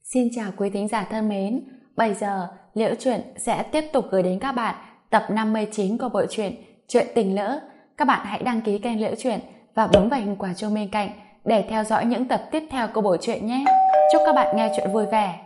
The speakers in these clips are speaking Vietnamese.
Xin chào quý thính giả thân mến, bây giờ Liễu Chuyện sẽ tiếp tục gửi đến các bạn tập 59 của bộ truyện Chuyện Tình Lỡ. Các bạn hãy đăng ký kênh Liễu Chuyện và bấm vào hình quả chuông bên cạnh để theo dõi những tập tiếp theo của bộ truyện nhé. Chúc các bạn nghe chuyện vui vẻ.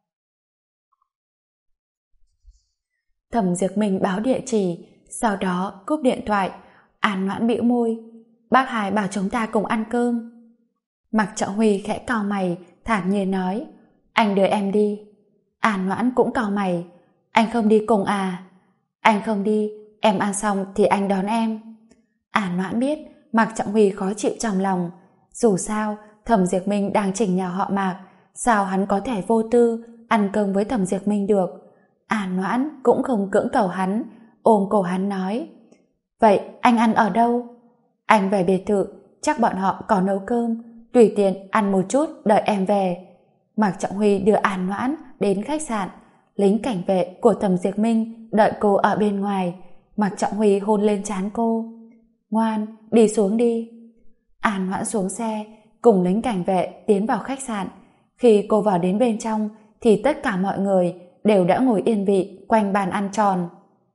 Thẩm Diệp Minh báo địa chỉ, sau đó cúp điện thoại. An Noãn bĩu môi, bác Hải bảo chúng ta cùng ăn cơm. Mạc Trọng Huy khẽ cau mày, thản nhiên nói, anh đưa em đi. An Noãn cũng cau mày, anh không đi cùng à? Anh không đi, em ăn xong thì anh đón em. An Noãn biết Mạc Trọng Huy khó chịu trong lòng, dù sao Thẩm Diệp Minh đang chỉnh nhà họ Mạc, sao hắn có thể vô tư ăn cơm với Thẩm Diệp Minh được. An Noãn cũng không cưỡng cầu hắn, ôm cổ hắn nói, vậy anh ăn ở đâu? Anh về biệt thự, chắc bọn họ có nấu cơm, tùy tiện ăn một chút đợi em về. Mạc Trọng Huy đưa An Noãn đến khách sạn, lính cảnh vệ của Thẩm Diệp Minh đợi cô ở bên ngoài. Mạc Trọng Huy hôn lên trán cô, ngoan, đi xuống đi. An Noãn xuống xe, cùng lính cảnh vệ tiến vào khách sạn. Khi cô vào đến bên trong thì tất cả mọi người đều đã ngồi yên vị quanh bàn ăn tròn.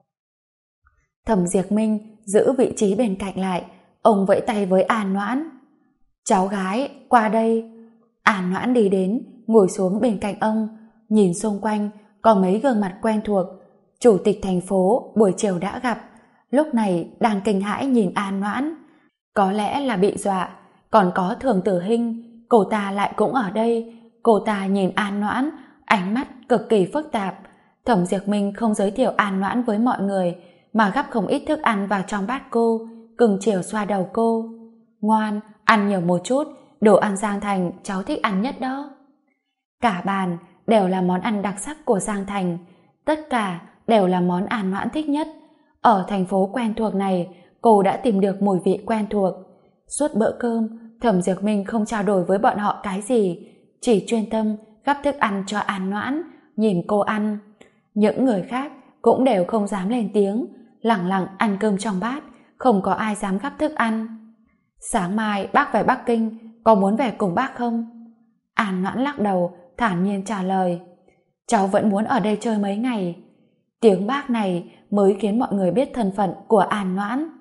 Thẩm Diệp Minh giữ vị trí bên cạnh lại, ông vẫy tay với An Noãn, cháu gái qua đây. An Noãn đi đến, ngồi xuống bên cạnh ông, nhìn xung quanh có mấy gương mặt quen thuộc. Chủ tịch thành phố buổi chiều đã gặp, lúc này đang kinh hãi nhìn An Noãn, có lẽ là bị dọa. Còn có Thường Tử Hinh, cô ta lại cũng ở đây. Cô ta nhìn An Noãn, ánh mắt cực kỳ phức tạp. Thẩm Diệp Minh không giới thiệu An Noãn với mọi người, mà gắp không ít thức ăn vào trong bát cô, cưng chiều xoa đầu cô, ngoan, ăn nhiều một chút, đồ ăn Giang Thành cháu thích ăn nhất đó. Cả bàn đều là món ăn đặc sắc của Giang Thành, tất cả đều là món An Noãn thích nhất. Ở thành phố quen thuộc này, cô đã tìm được mùi vị quen thuộc. Suốt bữa cơm, Thẩm Diệp Minh không trao đổi với bọn họ cái gì, chỉ chuyên tâm gắp thức ăn cho An Noãn, nhìn cô ăn. Những người khác cũng đều không dám lên tiếng, lẳng lặng ăn cơm trong bát, không có ai dám gắp thức ăn. Sáng mai bác về Bắc Kinh, có muốn về cùng bác không? An Noãn lắc đầu, thản nhiên trả lời, cháu vẫn muốn ở đây chơi mấy ngày. Tiếng bác này mới khiến mọi người biết thân phận của An Noãn.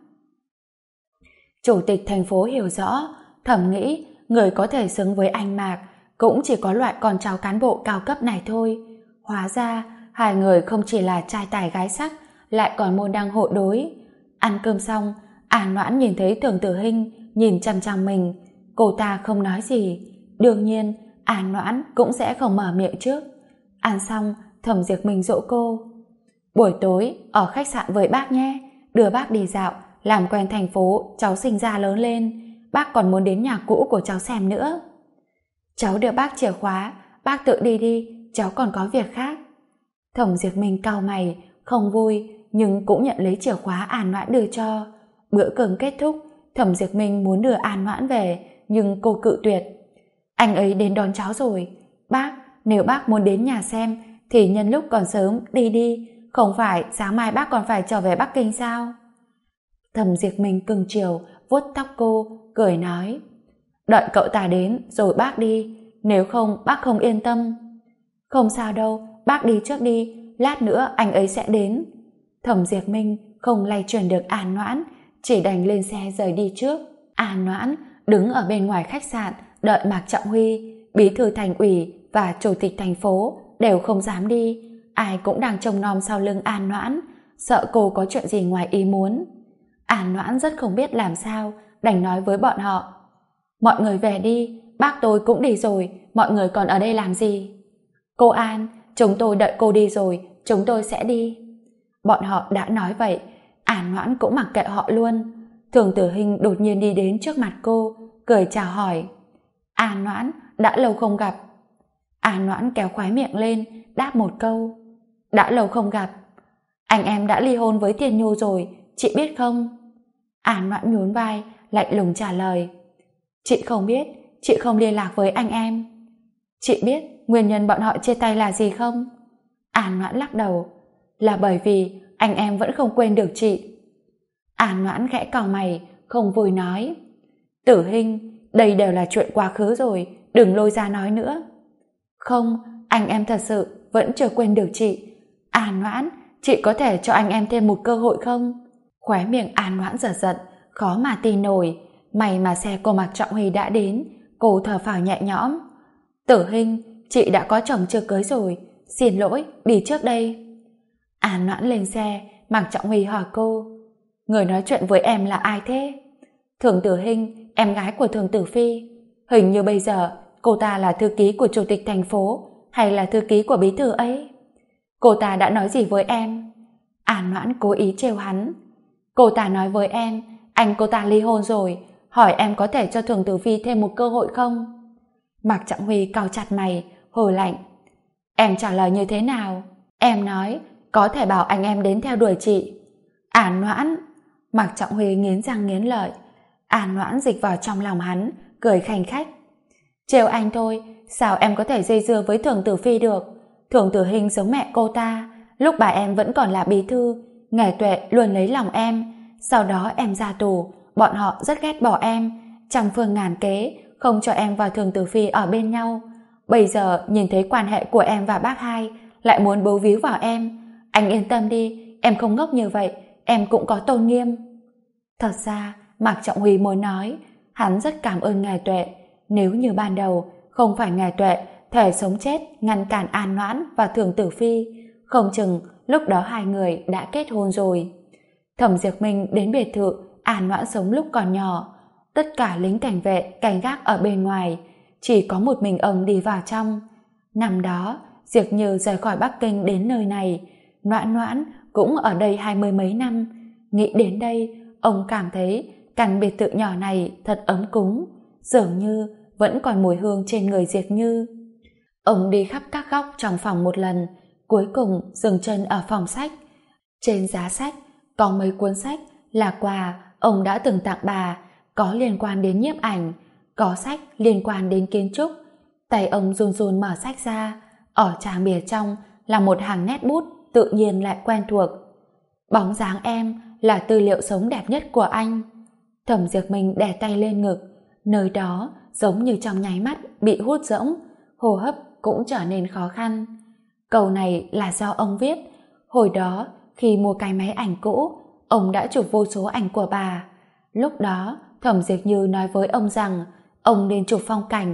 Chủ tịch thành phố hiểu rõ, thầm nghĩ người có thể xứng với anh Mạc cũng chỉ có loại con cháu cán bộ cao cấp này thôi. Hóa ra hai người không chỉ là trai tài gái sắc, lại còn môn đăng hộ đối. Ăn cơm xong, An Noãn nhìn thấy Thường Tử Hinh nhìn chằm chằm mình, cô ta không nói gì. Đương nhiên An Noãn cũng sẽ không mở miệng trước. Ăn xong, Thẩm Diệp Minh dỗ cô, buổi tối ở khách sạn với bác nhé, đưa bác đi dạo, làm quen thành phố cháu sinh ra lớn lên. Bác còn muốn đến nhà cũ của cháu xem nữa. Cháu đưa bác chìa khóa, bác tự đi đi, cháu còn có việc khác. Thẩm Diệp Minh cau mày, không vui nhưng cũng nhận lấy chìa khóa An Noãn đưa cho. Bữa cơm kết thúc, Thẩm Diệp Minh muốn đưa An Noãn về, nhưng cô cự tuyệt. Anh ấy đến đón cháu rồi. Bác, nếu bác muốn đến nhà xem thì nhân lúc còn sớm đi đi, không phải sáng mai bác còn phải trở về Bắc Kinh sao? Thẩm Diệp Minh cưng chiều vuốt tóc cô, cười nói, đợi cậu ta đến rồi bác đi, nếu không bác không yên tâm. Không sao đâu, bác đi trước đi, lát nữa anh ấy sẽ đến. Thẩm Diệp Minh không lay chuyển được An Noãn, chỉ đành lên xe rời đi trước. An Noãn đứng ở bên ngoài khách sạn đợi Mạc Trọng Huy. Bí thư thành ủy và chủ tịch thành phố đều không dám đi, ai cũng đang trông nom sau lưng An Noãn, sợ cô có chuyện gì ngoài ý muốn. An Noãn rất không biết làm sao, đành nói với bọn họ, mọi người về đi, bác tôi cũng đi rồi, mọi người còn ở đây làm gì? Cô An, chúng tôi đợi cô đi rồi, chúng tôi sẽ đi. Bọn họ đã nói vậy, An Noãn cũng mặc kệ họ luôn. Thường Tử Hinh đột nhiên đi đến trước mặt cô, cười chào hỏi, An Noãn, đã lâu không gặp. An Noãn kéo khóe miệng lên, đáp một câu, đã lâu không gặp. Anh em đã ly hôn với Tiền Nhu rồi, chị biết không? An Noãn nhún vai, lạnh lùng trả lời, chị không biết, chị không liên lạc với anh em. Chị biết nguyên nhân bọn họ chia tay là gì không? An Noãn lắc đầu, là bởi vì anh em vẫn không quên được chị. An Noãn khẽ cau mày, không vui nói, Tử Hinh, đây đều là chuyện quá khứ rồi, đừng lôi ra nói nữa. Không, anh em thật sự vẫn chưa quên được chị. An Noãn, chị có thể cho anh em thêm một cơ hội không? Khóe miệng An Noãn giật giật, khó mà tin nổi. May mà xe của Mạc Trọng Huy đã đến, cô thở phào nhẹ nhõm. Tử Hinh, chị đã có chồng chưa cưới rồi, xin lỗi, đi trước đây. An Noãn lên xe, Mạc Trọng Huy hỏi cô, người nói chuyện với em là ai thế? Thường Tử Hinh, em gái của Thường Tử Phi. Hình như bây giờ cô ta là thư ký của chủ tịch thành phố hay là thư ký của bí thư ấy? Cô ta đã nói gì với em? An Noãn cố ý trêu hắn. Cô ta nói với em anh cô ta ly hôn rồi, hỏi em có thể cho Thường Tử Phi thêm một cơ hội không? Mạc Trọng Huy cau chặt mày, hừ lạnh. Em trả lời như thế nào? Em nói có thể bảo anh em đến theo đuổi chị. An Noãn. Mạc Trọng Huy nghiến răng nghiến lợi. An Noãn dịch vào trong lòng hắn, cười khanh khách. Trêu anh thôi, sao em có thể dây dưa với Thường Tử Phi được? Thường Tử Hinh giống mẹ cô ta, lúc bà em vẫn còn là bí thư, Nghề Tuệ luôn lấy lòng em, sau đó em ra tù, bọn họ rất ghét bỏ em, trăm phương ngàn kế không cho em và Thường Tử Phi ở bên nhau. Bây giờ nhìn thấy quan hệ của em và bác hai, lại muốn bấu víu vào em. Anh yên tâm đi, em không ngốc như vậy, em cũng có tôn nghiêm. Thật ra Mạc Trọng Huy muốn nói hắn rất cảm ơn Nghề Tuệ. Nếu như ban đầu không phải Nghề Tuệ thể sống chết ngăn cản An Noãn và Thường Tử Phi, không chừng lúc đó hai người đã kết hôn rồi. Thẩm Diệp Minh đến biệt thự An Noãn sống lúc còn nhỏ, tất cả lính cảnh vệ canh gác ở bên ngoài, chỉ có một mình ông đi vào trong. Năm đó Diệp Như rời khỏi Bắc Kinh đến nơi này, Noãn Noãn cũng ở đây 20 mấy năm. Nghĩ đến đây, ông cảm thấy căn biệt thự nhỏ này thật ấm cúng, dường như vẫn còn mùi hương trên người Diệp Như. Ông đi khắp các góc trong phòng một lần, cuối cùng dừng chân ở phòng sách. Trên giá sách có mấy cuốn sách là quà ông đã từng tặng bà, có liên quan đến nhiếp ảnh, có sách liên quan đến kiến trúc. Tay ông run run mở sách ra, ở trang bìa trong là một hàng nét bút tự nhiên lại quen thuộc. Bóng dáng em là tư liệu sống đẹp nhất của anh. Thẩm Diệp Minh đè tay lên ngực, nơi đó giống như trong nháy mắt bị hút rỗng, hô hấp cũng trở nên khó khăn. Câu này là do ông viết. Hồi đó khi mua cái máy ảnh cũ, ông đã chụp vô số ảnh của bà. Lúc đó Thẩm Diệp Như nói với ông rằng ông nên chụp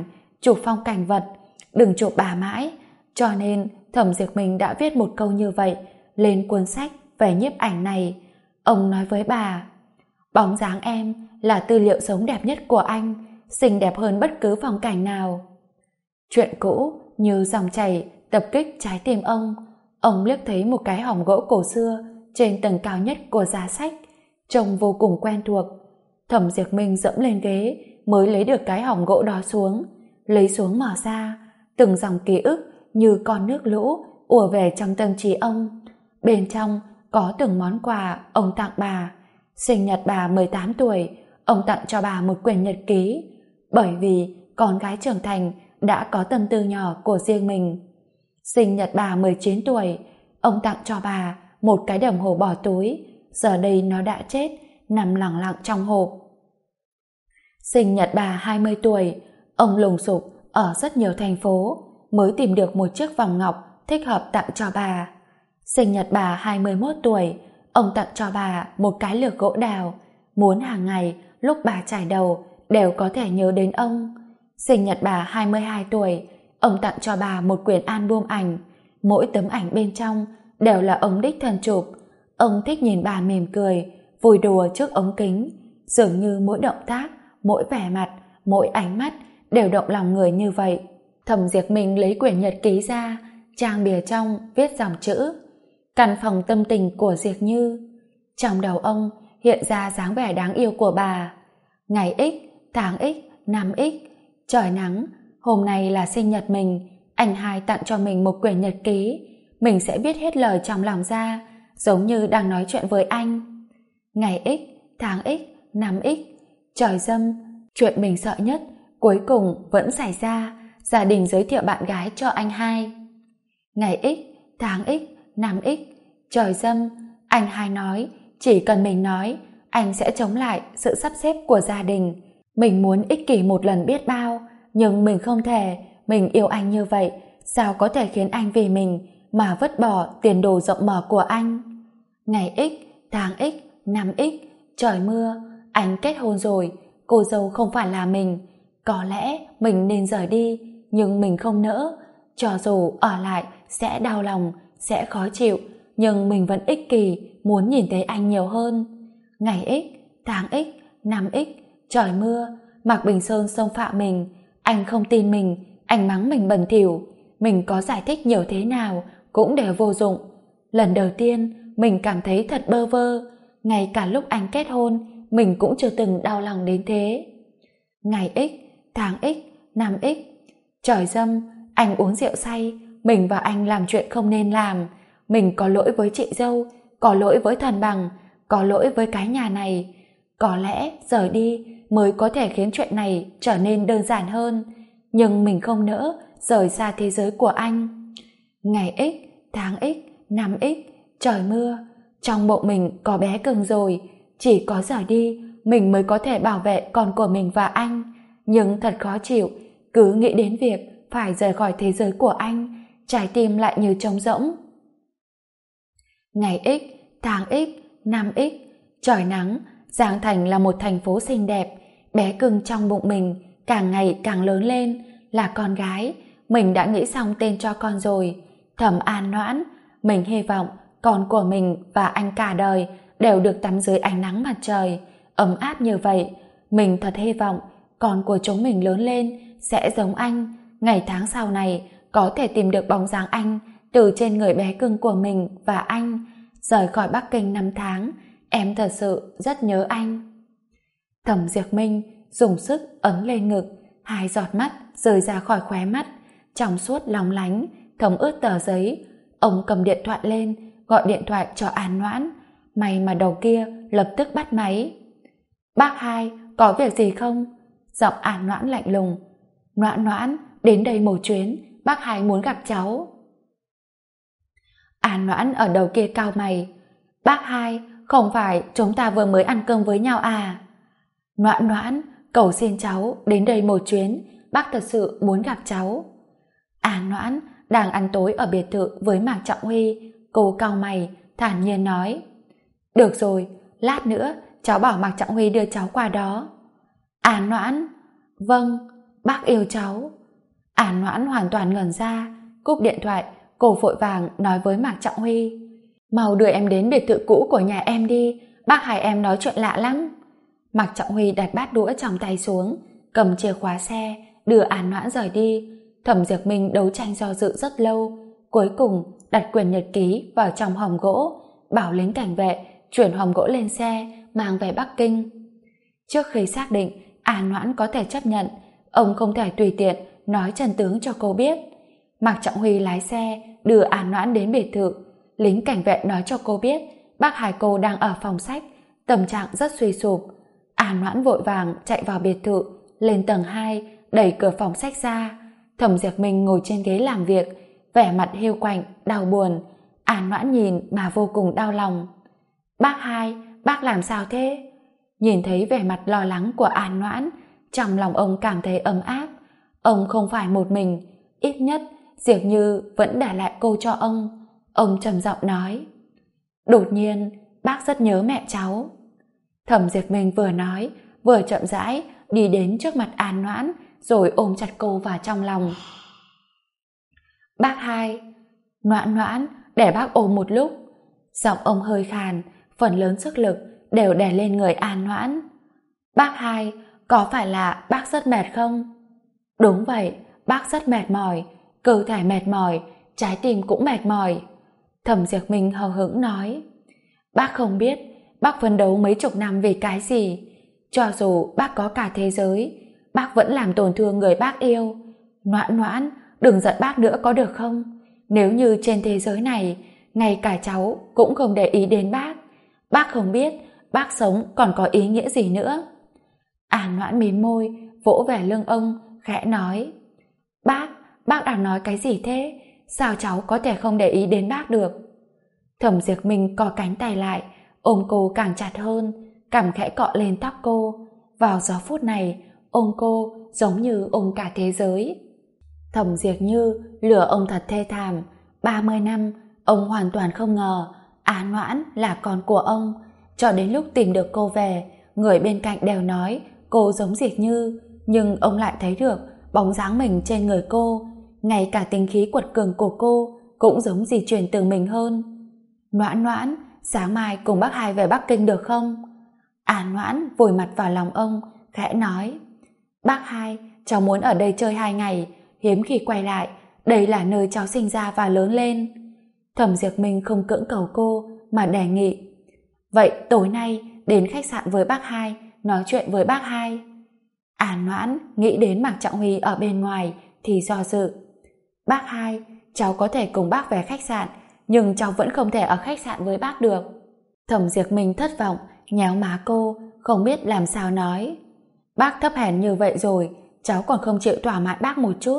phong cảnh vật, đừng chụp bà mãi. Cho nên Thẩm Diệp Minh đã viết một câu như vậy lên cuốn sách về nhiếp ảnh này. Ông nói với bà, bóng dáng em là tư liệu sống đẹp nhất của anh, xinh đẹp hơn bất cứ phong cảnh nào. Chuyện cũ như dòng chảy tập kích trái tim ông. Ông liếc thấy một cái hòm gỗ cổ xưa trên tầng cao nhất của giá sách, trông vô cùng quen thuộc. Thẩm Diệp Minh dẫm lên ghế mới lấy được cái hòm gỗ đó xuống, lấy xuống mở ra, từng dòng ký ức như con nước lũ ùa về trong tâm trí ông. Bên trong có từng món quà ông tặng bà. Sinh nhật bà 18 tuổi, ông tặng cho bà một quyển nhật ký, bởi vì con gái trưởng thành đã có tâm tư nhỏ của riêng mình. Sinh nhật bà 19 tuổi, ông tặng cho bà một cái đồng hồ bỏ túi, giờ đây nó đã chết, nằm lẳng lặng trong hộp. Sinh nhật bà 20 tuổi, ông lùng sục ở rất nhiều thành phố mới tìm được một chiếc vòng ngọc thích hợp tặng cho bà. Sinh nhật bà 21 tuổi, ông tặng cho bà một cái lược gỗ đào, muốn hàng ngày lúc bà chải đầu đều có thể nhớ đến ông. Sinh nhật bà 22 tuổi, ông tặng cho bà một quyển album ảnh, mỗi tấm ảnh bên trong đều là ông đích thân chụp. Ông thích nhìn bà mỉm cười, vui đùa trước ống kính, dường như mỗi động tác, mỗi vẻ mặt, mỗi ánh mắt đều động lòng người như vậy. Thẩm Diệp Minh lấy quyển nhật ký ra, trang bìa trong viết dòng chữ căn phòng tâm tình của Diệp Như. Trong đầu ông hiện ra dáng vẻ đáng yêu của bà. Ngày X, tháng X, năm X, trời nắng, hôm nay là sinh nhật mình, anh hai tặng cho mình một quyển nhật ký, mình sẽ viết hết lời trong lòng ra, giống như đang nói chuyện với anh. Ngày X, tháng X, năm X, trời dâm, chuyện mình sợ nhất cuối cùng vẫn xảy ra, gia đình giới thiệu bạn gái cho anh hai. Ngày X, tháng X, năm X, trời dâm, anh hai nói chỉ cần mình nói, anh sẽ chống lại sự sắp xếp của gia đình. Mình muốn ích kỷ một lần biết bao, nhưng mình không thể, mình yêu anh như vậy, sao có thể khiến anh vì mình mà vứt bỏ tiền đồ rộng mở của anh? Ngày X, tháng X, năm X, trời mưa, anh kết hôn rồi, cô dâu không phải là mình. Có lẽ mình nên rời đi, nhưng mình không nỡ. Cho dù ở lại sẽ đau lòng, sẽ khó chịu, nhưng mình vẫn ích kỷ, muốn nhìn thấy anh nhiều hơn. Ngày X, tháng X, năm X, trời mưa, Mạc Bình Sơn xông phạm mình. Anh không tin mình, anh mắng mình bẩn thỉu. Mình có giải thích nhiều thế nào cũng đều vô dụng. Lần đầu tiên mình cảm thấy thật bơ vơ. Ngay cả lúc anh kết hôn, mình cũng chưa từng đau lòng đến thế. Ngày X, tháng X, năm X, trời dâm, anh uống rượu say, mình và anh làm chuyện không nên làm. Mình có lỗi với chị dâu, có lỗi với thần bằng, có lỗi với cái nhà này. Có lẽ rời đi mới có thể khiến chuyện này trở nên đơn giản hơn, nhưng mình không nỡ rời xa thế giới của anh. Ngày X, tháng X, năm X, trời mưa, trong bụng mình có bé cưng rồi, chỉ có rời đi mình mới có thể bảo vệ con của mình và anh. Nhưng thật khó chịu, cứ nghĩ đến việc phải rời khỏi thế giới của anh, trái tim lại như trống rỗng. Ngày X, tháng X, năm X, trời nắng, Giang Thành là một thành phố xinh đẹp. Bé cưng trong bụng mình càng ngày càng lớn lên, là con gái. Mình đã nghĩ xong tên cho con rồi, Thẩm An Noãn. Mình hy vọng con của mình và anh cả đời đều được tắm dưới ánh nắng mặt trời ấm áp như vậy. Mình thật hy vọng con của chúng mình lớn lên sẽ giống anh, ngày tháng sau này có thể tìm được bóng dáng anh từ trên người bé cưng của mình và anh. Rời khỏi Bắc Kinh 5 tháng, em thật sự rất nhớ anh. Thẩm Diệp Minh dùng sức ấn lên ngực, 2 giọt mắt rơi ra khỏi khóe mắt, trong suốt lóng lánh, thấm ướt tờ giấy. Ông cầm điện thoại lên, gọi điện thoại cho An Noãn. May mà đầu kia lập tức bắt máy. Bác Hai, có việc gì không? Giọng An Noãn lạnh lùng. Noãn Noãn, đến đây một chuyến, bác Hai muốn gặp cháu. An Noãn ở đầu kia cau mày. Bác Hai, không phải chúng ta vừa mới ăn cơm với nhau à? Noãn Noãn, cầu xin cháu đến đây một chuyến, bác thật sự muốn gặp cháu. An Noãn đang ăn tối ở biệt thự với Mạc Trọng Huy, cô cau mày, thản nhiên nói. Được rồi, lát nữa cháu bảo Mạc Trọng Huy đưa cháu qua đó. An Noãn, vâng, bác yêu cháu. An Noãn hoàn toàn ngẩn ra, cúp điện thoại, cô vội vàng nói với Mạc Trọng Huy. Mau đưa em đến biệt thự cũ của nhà em đi, bác Hai em nói chuyện lạ lắm. Mạc Trọng Huy đặt bát đũa trong tay xuống, cầm chìa khóa xe, đưa An Noãn rời đi. Thẩm Diệp Minh đấu tranh do dự rất lâu, cuối cùng đặt quyển nhật ký vào trong hòm gỗ, bảo lính cảnh vệ chuyển hòm gỗ lên xe mang về Bắc Kinh. Trước khi xác định An Noãn có thể chấp nhận, ông không thể tùy tiện nói chân tướng cho cô biết. Mạc Trọng Huy lái xe đưa An Noãn đến biệt thự. Lính cảnh vệ nói cho cô biết bác Hai cô đang ở phòng sách, tâm trạng rất suy sụp. An Noãn vội vàng chạy vào biệt thự, lên tầng 2, đẩy cửa phòng sách ra. Thẩm Diệp Minh ngồi trên ghế làm việc, vẻ mặt hiu quạnh, đau buồn. An Noãn nhìn mà vô cùng đau lòng. Bác Hai, bác làm sao thế? Nhìn thấy vẻ mặt lo lắng của An Noãn, trong lòng ông cảm thấy ấm áp. Ông không phải một mình, ít nhất Diệp Như vẫn để lại cô cho ông. Ông trầm giọng nói. Đột nhiên, bác rất nhớ mẹ cháu. Thẩm Diệp Minh vừa nói, vừa chậm rãi đi đến trước mặt An Noãn, rồi ôm chặt cô vào trong lòng. Bác Hai, Noãn Noãn, để bác ôm một lúc. Giọng ông hơi khàn, phần lớn sức lực đều đè lên người An Noãn. Bác Hai, có phải là bác rất mệt không? Đúng vậy, bác rất mệt mỏi, cơ thể mệt mỏi, trái tim cũng mệt mỏi. Thẩm Diệp Minh hờ hững nói. Bác không biết, bác phấn đấu mấy chục năm vì cái gì. Cho dù bác có cả thế giới, bác vẫn làm tổn thương người bác yêu. Noãn Noãn, đừng giận bác nữa có được không? Nếu như trên thế giới này, ngay cả cháu cũng không để ý đến bác không biết bác sống còn có ý nghĩa gì nữa. An Noãn mím môi, vỗ về lưng ông, khẽ nói. Bác đang nói cái gì thế? Sao cháu có thể không để ý đến bác được? Thẩm Diệp Minh co cánh tay lại, ôm cô càng chặt hơn, cằm khẽ cọ lên tóc cô. Vào giờ phút này, ôm cô giống như ôm cả thế giới. Thẩm Diệp Như lừa ông thật thê thảm. 30 năm, ông hoàn toàn không ngờ Á Noãn là con của ông. Cho đến lúc tìm được cô về, người bên cạnh đều nói cô giống Diệp Như, nhưng ông lại thấy được bóng dáng mình trên người cô. Ngay cả tính khí quật cường của cô cũng giống di truyền từ mình hơn. Noãn Noãn, sáng mai cùng bác hai về Bắc Kinh được không? Á Noãn vùi mặt vào lòng ông, khẽ nói: Bác hai, cháu muốn ở đây chơi 2 ngày, hiếm khi quay lại, đây là nơi cháu sinh ra và lớn lên. Thẩm Diệp Minh không cưỡng cầu cô mà đề nghị: Vậy tối nay đến khách sạn với bác hai, nói chuyện với bác hai. An Noãn nghĩ đến Mạc Trọng Huy ở bên ngoài thì do dự. Bác hai, cháu có thể cùng bác về khách sạn, nhưng cháu vẫn không thể ở khách sạn với bác được. Thẩm Diệp Minh thất vọng, nhéo má cô, không biết làm sao nói. Bác thấp hèn như vậy rồi, cháu còn không chịu thỏa mãn bác một chút.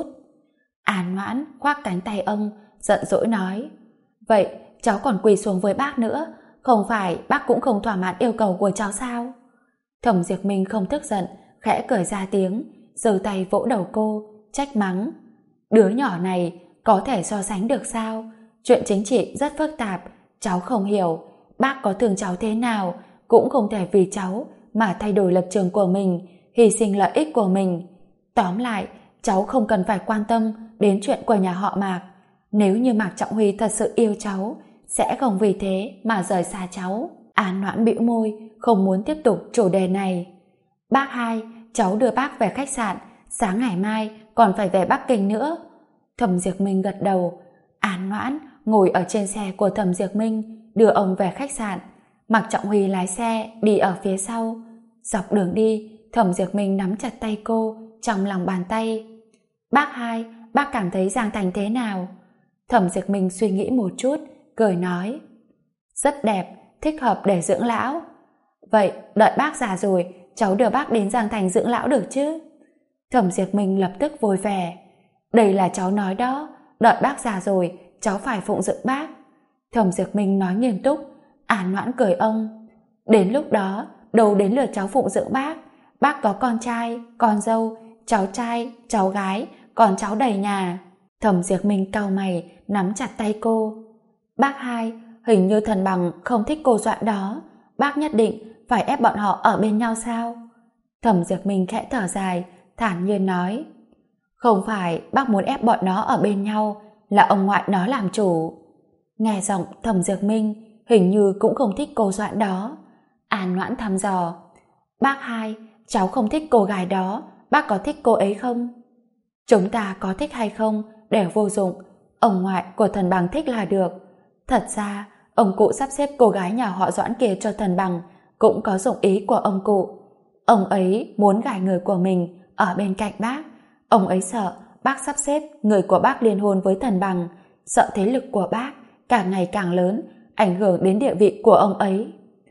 An Noãn khoác cánh tay ông, giận dỗi nói: Vậy cháu còn quỳ xuống với bác nữa, không phải bác cũng không thỏa mãn yêu cầu của cháu sao? Thẩm Diệp Minh không tức giận, khẽ cười ra tiếng, giơ tay vỗ đầu cô, trách mắng: Đứa nhỏ này có thể so sánh được sao? Chuyện chính trị rất phức tạp, cháu không hiểu. Bác có thương cháu thế nào cũng không thể vì cháu mà thay đổi lập trường của mình, hy sinh lợi ích của mình. Tóm lại, cháu không cần phải quan tâm đến chuyện của nhà họ Mạc. Nếu như Mạc Trọng Huy thật sự yêu cháu, sẽ không vì thế mà rời xa cháu. An Noãn bĩu môi, không muốn tiếp tục chủ đề này. Bác hai, cháu đưa bác về khách sạn, sáng ngày mai còn phải về Bắc Kinh nữa. Thẩm Diệp Minh gật đầu. An Noãn ngồi ở trên xe của Thẩm Diệp Minh, đưa ông về khách sạn. Mạc Trọng Huy lái xe đi ở phía sau. Dọc đường đi, Thẩm Diệp Minh nắm chặt tay cô trong lòng bàn tay. Bác hai, bác cảm thấy Giang Thành thế nào? Thẩm Diệp Minh suy nghĩ một chút, cười nói: Rất đẹp, thích hợp để dưỡng lão. Vậy đợi bác già rồi, cháu đưa bác đến Giang Thành dưỡng lão được chứ? Thẩm Diệp Minh lập tức vui vẻ. Đây là cháu nói đó, đợi bác già rồi, cháu phải phụng dưỡng bác. Thẩm Diệp Minh nói nghiêm túc. An Noãn cười ông: Đến lúc đó, đâu đến lượt cháu phụng dưỡng bác. Bác có con trai, con dâu, cháu trai, cháu gái, còn cháu đầy nhà. Thẩm Diệp Minh cau mày, nắm chặt tay cô. Bác hai, hình như Thần Bằng không thích cô dọa đó. Bác nhất định phải ép bọn họ ở bên nhau sao? Thẩm Diệp Minh khẽ thở dài, thản nhiên nói: Không phải bác muốn ép bọn nó ở bên nhau, là ông ngoại nó làm chủ. Nghe giọng Thẩm Diệp Minh, hình như cũng không thích cô dọa đó. An Noãn thăm dò: Bác hai, cháu không thích cô gái đó, bác có thích cô ấy không? Chúng ta có thích hay không đều vô dụng, ông ngoại của Thần Bằng thích là được. Thật ra, ông cụ sắp xếp cô gái nhà họ Doãn kia cho Thần Bằng cũng có dụng ý của ông cụ. Ông ấy muốn gài người của mình ở bên cạnh bác. Ông ấy sợ bác sắp xếp người của bác liên hôn với Thần Bằng, sợ thế lực của bác càng ngày càng lớn, ảnh hưởng đến địa vị của ông ấy.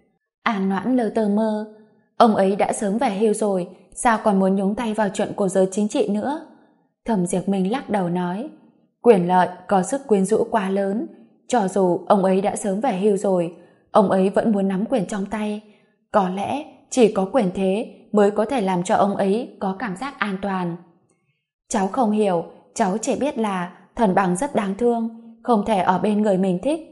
An Noãn lơ tơ mơ: Ông ấy đã sớm về hưu rồi, sao còn muốn nhúng tay vào chuyện của giới chính trị nữa? Thẩm Diệp Minh lắc đầu nói: Quyền lợi có sức quyến rũ quá lớn, cho dù ông ấy đã sớm về hưu rồi, ông ấy vẫn muốn nắm quyền trong tay. Có lẽ chỉ có quyền thế mới có thể làm cho ông ấy có cảm giác an toàn. Cháu không hiểu, cháu chỉ biết là Thần Bằng rất đáng thương, không thể ở bên người mình thích.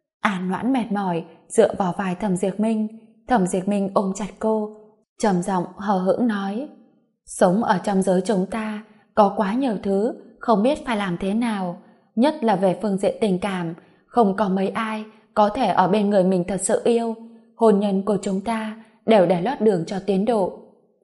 An Noãn mệt mỏi dựa vào vai Thẩm Diệp Minh. Thẩm Diệp Minh ôm chặt cô, trầm giọng hờ hững nói: Sống ở trong giới chúng ta có quá nhiều thứ không biết phải làm thế nào, nhất là về phương diện tình cảm, không có mấy ai có thể ở bên người mình thật sự yêu. Hôn nhân của chúng ta đều để lót đường cho tiến độ.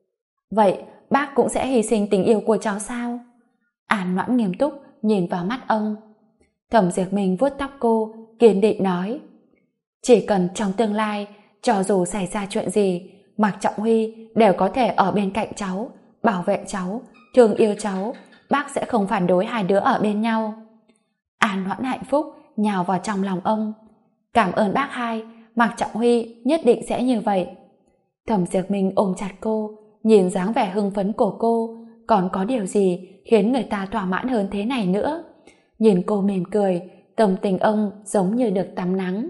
Vậy bác cũng sẽ hy sinh tình yêu của cháu sao? An Noãn nghiêm túc nhìn vào mắt ông. Thẩm Diệp Minh vuốt tóc cô, kiên định nói: Chỉ cần trong tương lai, cho dù xảy ra chuyện gì, Mạc Trọng Huy đều có thể ở bên cạnh cháu, bảo vệ cháu, thương yêu cháu. Bác sẽ không phản đối hai đứa ở bên nhau. An Noãn hạnh phúc nhào vào trong lòng ông. Cảm ơn bác hai, Mạc Trọng Huy nhất định sẽ như vậy. Thẩm Diệp Minh ôm chặt cô, nhìn dáng vẻ hưng phấn của cô, còn có điều gì khiến người ta thỏa mãn hơn thế này nữa? Nhìn cô mỉm cười, tâm tình ông giống như được tắm nắng.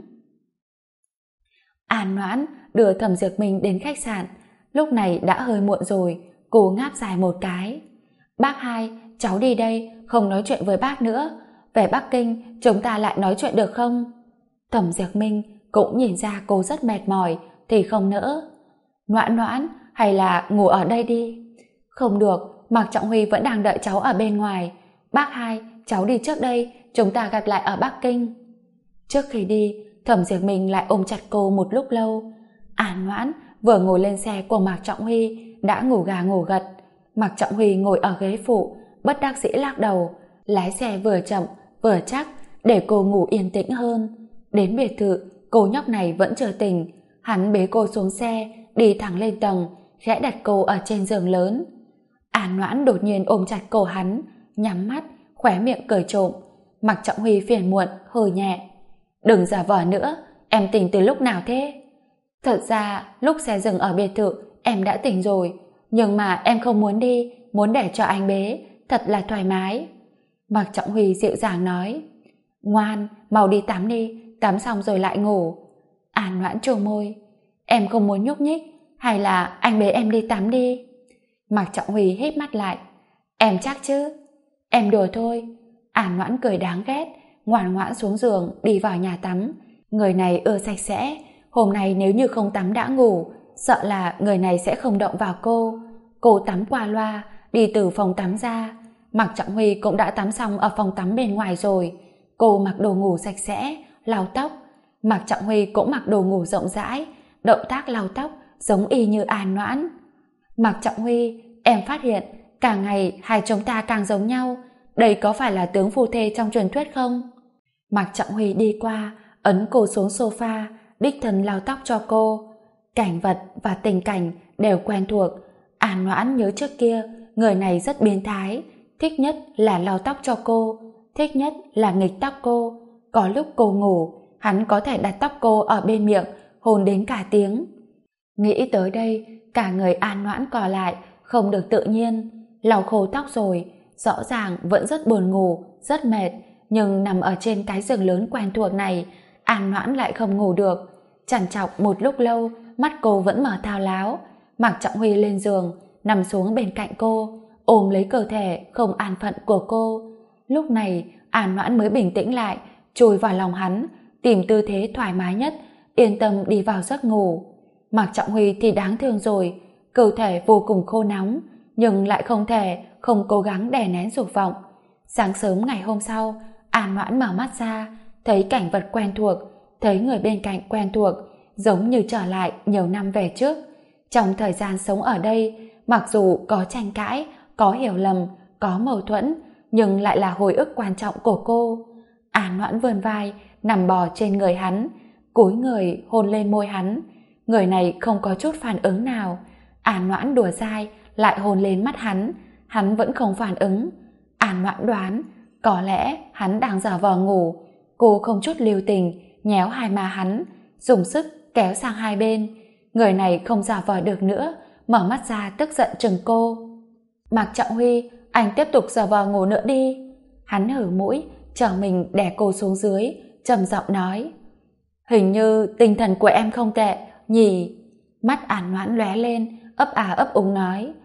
An Noãn đưa Thẩm Diệp Minh đến khách sạn. Lúc này đã hơi muộn rồi, cô ngáp dài một cái. Bác hai, cháu đi đây, không nói chuyện với bác nữa. Về Bắc Kinh, chúng ta lại nói chuyện được không? Thẩm Diệp Minh cũng nhìn ra cô rất mệt mỏi, thì không nỡ. Noãn Noãn, hay là ngủ ở đây đi. Không được, Mạc Trọng Huy vẫn đang đợi cháu ở bên ngoài. Bác hai, cháu đi trước đây, chúng ta gặp lại ở Bắc Kinh. Trước khi đi, Thẩm Diệp Minh lại ôm chặt cô một lúc lâu. An Noãn vừa ngồi lên xe của Mạc Trọng Huy đã ngủ gà ngủ gật. Mạc Trọng Huy ngồi ở ghế phụ, bất đắc dĩ lắc đầu, lái xe vừa chậm vừa chắc để cô ngủ yên tĩnh hơn. Đến biệt thự, cô nhóc này vẫn chưa tỉnh. Hắn bế cô xuống xe, đi thẳng lên tầng, khẽ đặt cô ở trên giường lớn. An Noãn đột nhiên ôm chặt cổ hắn, nhắm mắt, khóe miệng cười trộm. Mạc Trọng Huy phiền muộn, hừ nhẹ. Đừng giả vờ nữa, em tỉnh từ lúc nào thế? Thật ra, lúc xe dừng ở biệt thự, em đã tỉnh rồi. Nhưng mà em không muốn đi, muốn để cho anh bế, thật là thoải mái. Mạc Trọng Huy dịu dàng nói. Ngoan, mau đi tắm đi, tắm xong rồi lại ngủ. An Noãn trổ môi. Em không muốn nhúc nhích, hay là anh bế em đi tắm đi? Mạc Trọng Huy híp mắt lại. Em chắc chứ? Em đùa thôi. An Noãn cười đáng ghét, ngoan ngoãn xuống giường đi vào nhà tắm. Người này ưa sạch sẽ, hôm nay nếu như không tắm đã ngủ, sợ là người này sẽ không động vào cô. Cô tắm qua loa, đi từ phòng tắm ra. Mạc Trọng Huy cũng đã tắm xong ở phòng tắm bên ngoài rồi. Cô mặc đồ ngủ sạch sẽ, lau tóc. Mạc Trọng Huy cũng mặc đồ ngủ rộng rãi, động tác lau tóc giống y như An Noãn. Mạc Trọng Huy, em phát hiện càng ngày hai chúng ta càng giống nhau. Đây có phải là tướng phu thê trong truyền thuyết không? Mạc Trọng Huy đi qua, ấn cô xuống sofa, đích thân lau tóc cho cô. Cảnh vật và tình cảnh đều quen thuộc. An Noãn nhớ trước kia, người này rất biến thái, thích nhất là lau tóc cho cô, thích nhất là nghịch tóc cô. Có lúc cô ngủ, hắn có thể đặt tóc cô ở bên miệng, hôn đến cả tiếng. Nghĩ tới đây, cả người An Noãn cò lại, không được tự nhiên. Lau khô tóc rồi, rõ ràng vẫn rất buồn ngủ, rất mệt, nhưng nằm ở trên cái giường lớn quen thuộc này, An Noãn lại không ngủ được. Trằn trọc một lúc lâu, mắt cô vẫn mở thao láo. Mạc Trọng Huy lên giường, nằm xuống bên cạnh cô, ôm lấy cơ thể không an phận của cô. Lúc này, An Noãn mới bình tĩnh lại, chui vào lòng hắn, tìm tư thế thoải mái nhất, yên tâm đi vào giấc ngủ. Mạc Trọng Huy thì đáng thương rồi, cơ thể vô cùng khô nóng, nhưng lại không thể không cố gắng đè nén dục vọng. Sáng sớm ngày hôm sau, An Noãn mở mắt ra, thấy cảnh vật quen thuộc, thấy người bên cạnh quen thuộc, giống như trở lại nhiều năm về trước. Trong thời gian sống ở đây, mặc dù có tranh cãi, có hiểu lầm, có mâu thuẫn, nhưng lại là hồi ức quan trọng của cô. An Noãn vươn vai, nằm bò trên người hắn, cúi người hôn lên môi hắn. Người này không có chút phản ứng nào. An Noãn đùa dai, lại hôn lên mắt hắn vẫn không phản ứng. An Noãn đoán, có lẽ hắn đang giả vờ ngủ. Cô không chút lưu tình, nhéo hai má hắn, dùng sức kéo sang hai bên. Người này không giả vờ được nữa, mở mắt ra tức giận trừng cô. Mạc Trọng Huy, anh tiếp tục giả vờ ngủ nữa đi. Hắn hử mũi, trở mình đè cô xuống dưới, trầm giọng nói. Hình như tinh thần của em không tệ, nhỉ? Mắt An Noãn lóe lên, ấp à ấp úng nói.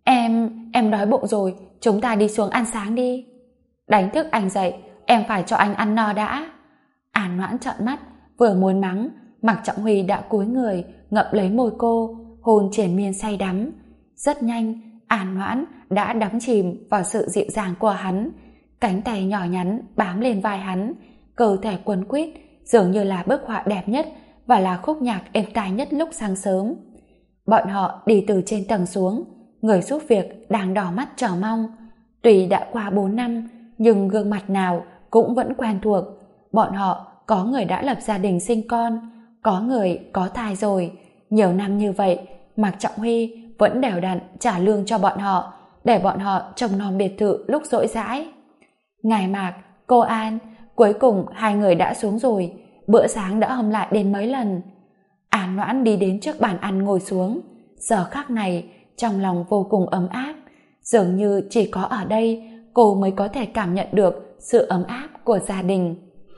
Em đói bụng rồi, chúng ta đi xuống ăn sáng đi. Đánh thức anh dậy, em phải cho anh ăn no đã. An Noãn trợn mắt, vừa muốn mắng, Mạc Trọng Huy đã cúi người, ngậm lấy môi cô, hôn triền miên say đắm. Rất nhanh, An Noãn đã đắm chìm vào sự dịu dàng của hắn. Cánh tay nhỏ nhắn bám lên vai hắn, cơ thể quấn quýt, dường như là bức họa đẹp nhất và là khúc nhạc êm tai nhất lúc sáng sớm. Bọn họ đi từ trên tầng xuống, người giúp việc đang đỏ mắt chờ mong. Tuy đã qua 4 năm, nhưng gương mặt nào cũng vẫn quen thuộc. Bọn họ có người đã lập gia đình sinh con, có người có thai rồi. Nhiều năm như vậy, Mạc Trọng Huy vẫn đều đặn trả lương cho bọn họ, để bọn họ trông nom biệt thự lúc rỗi rãi. Ngài Mạc, cô An, cuối cùng hai người đã xuống rồi, bữa sáng đã hâm lại đến mấy lần. An Noãn đi đến trước bàn ăn ngồi xuống, giờ khắc này trong lòng vô cùng ấm áp, dường như chỉ có ở đây cô mới có thể cảm nhận được sự ấm áp của gia đình.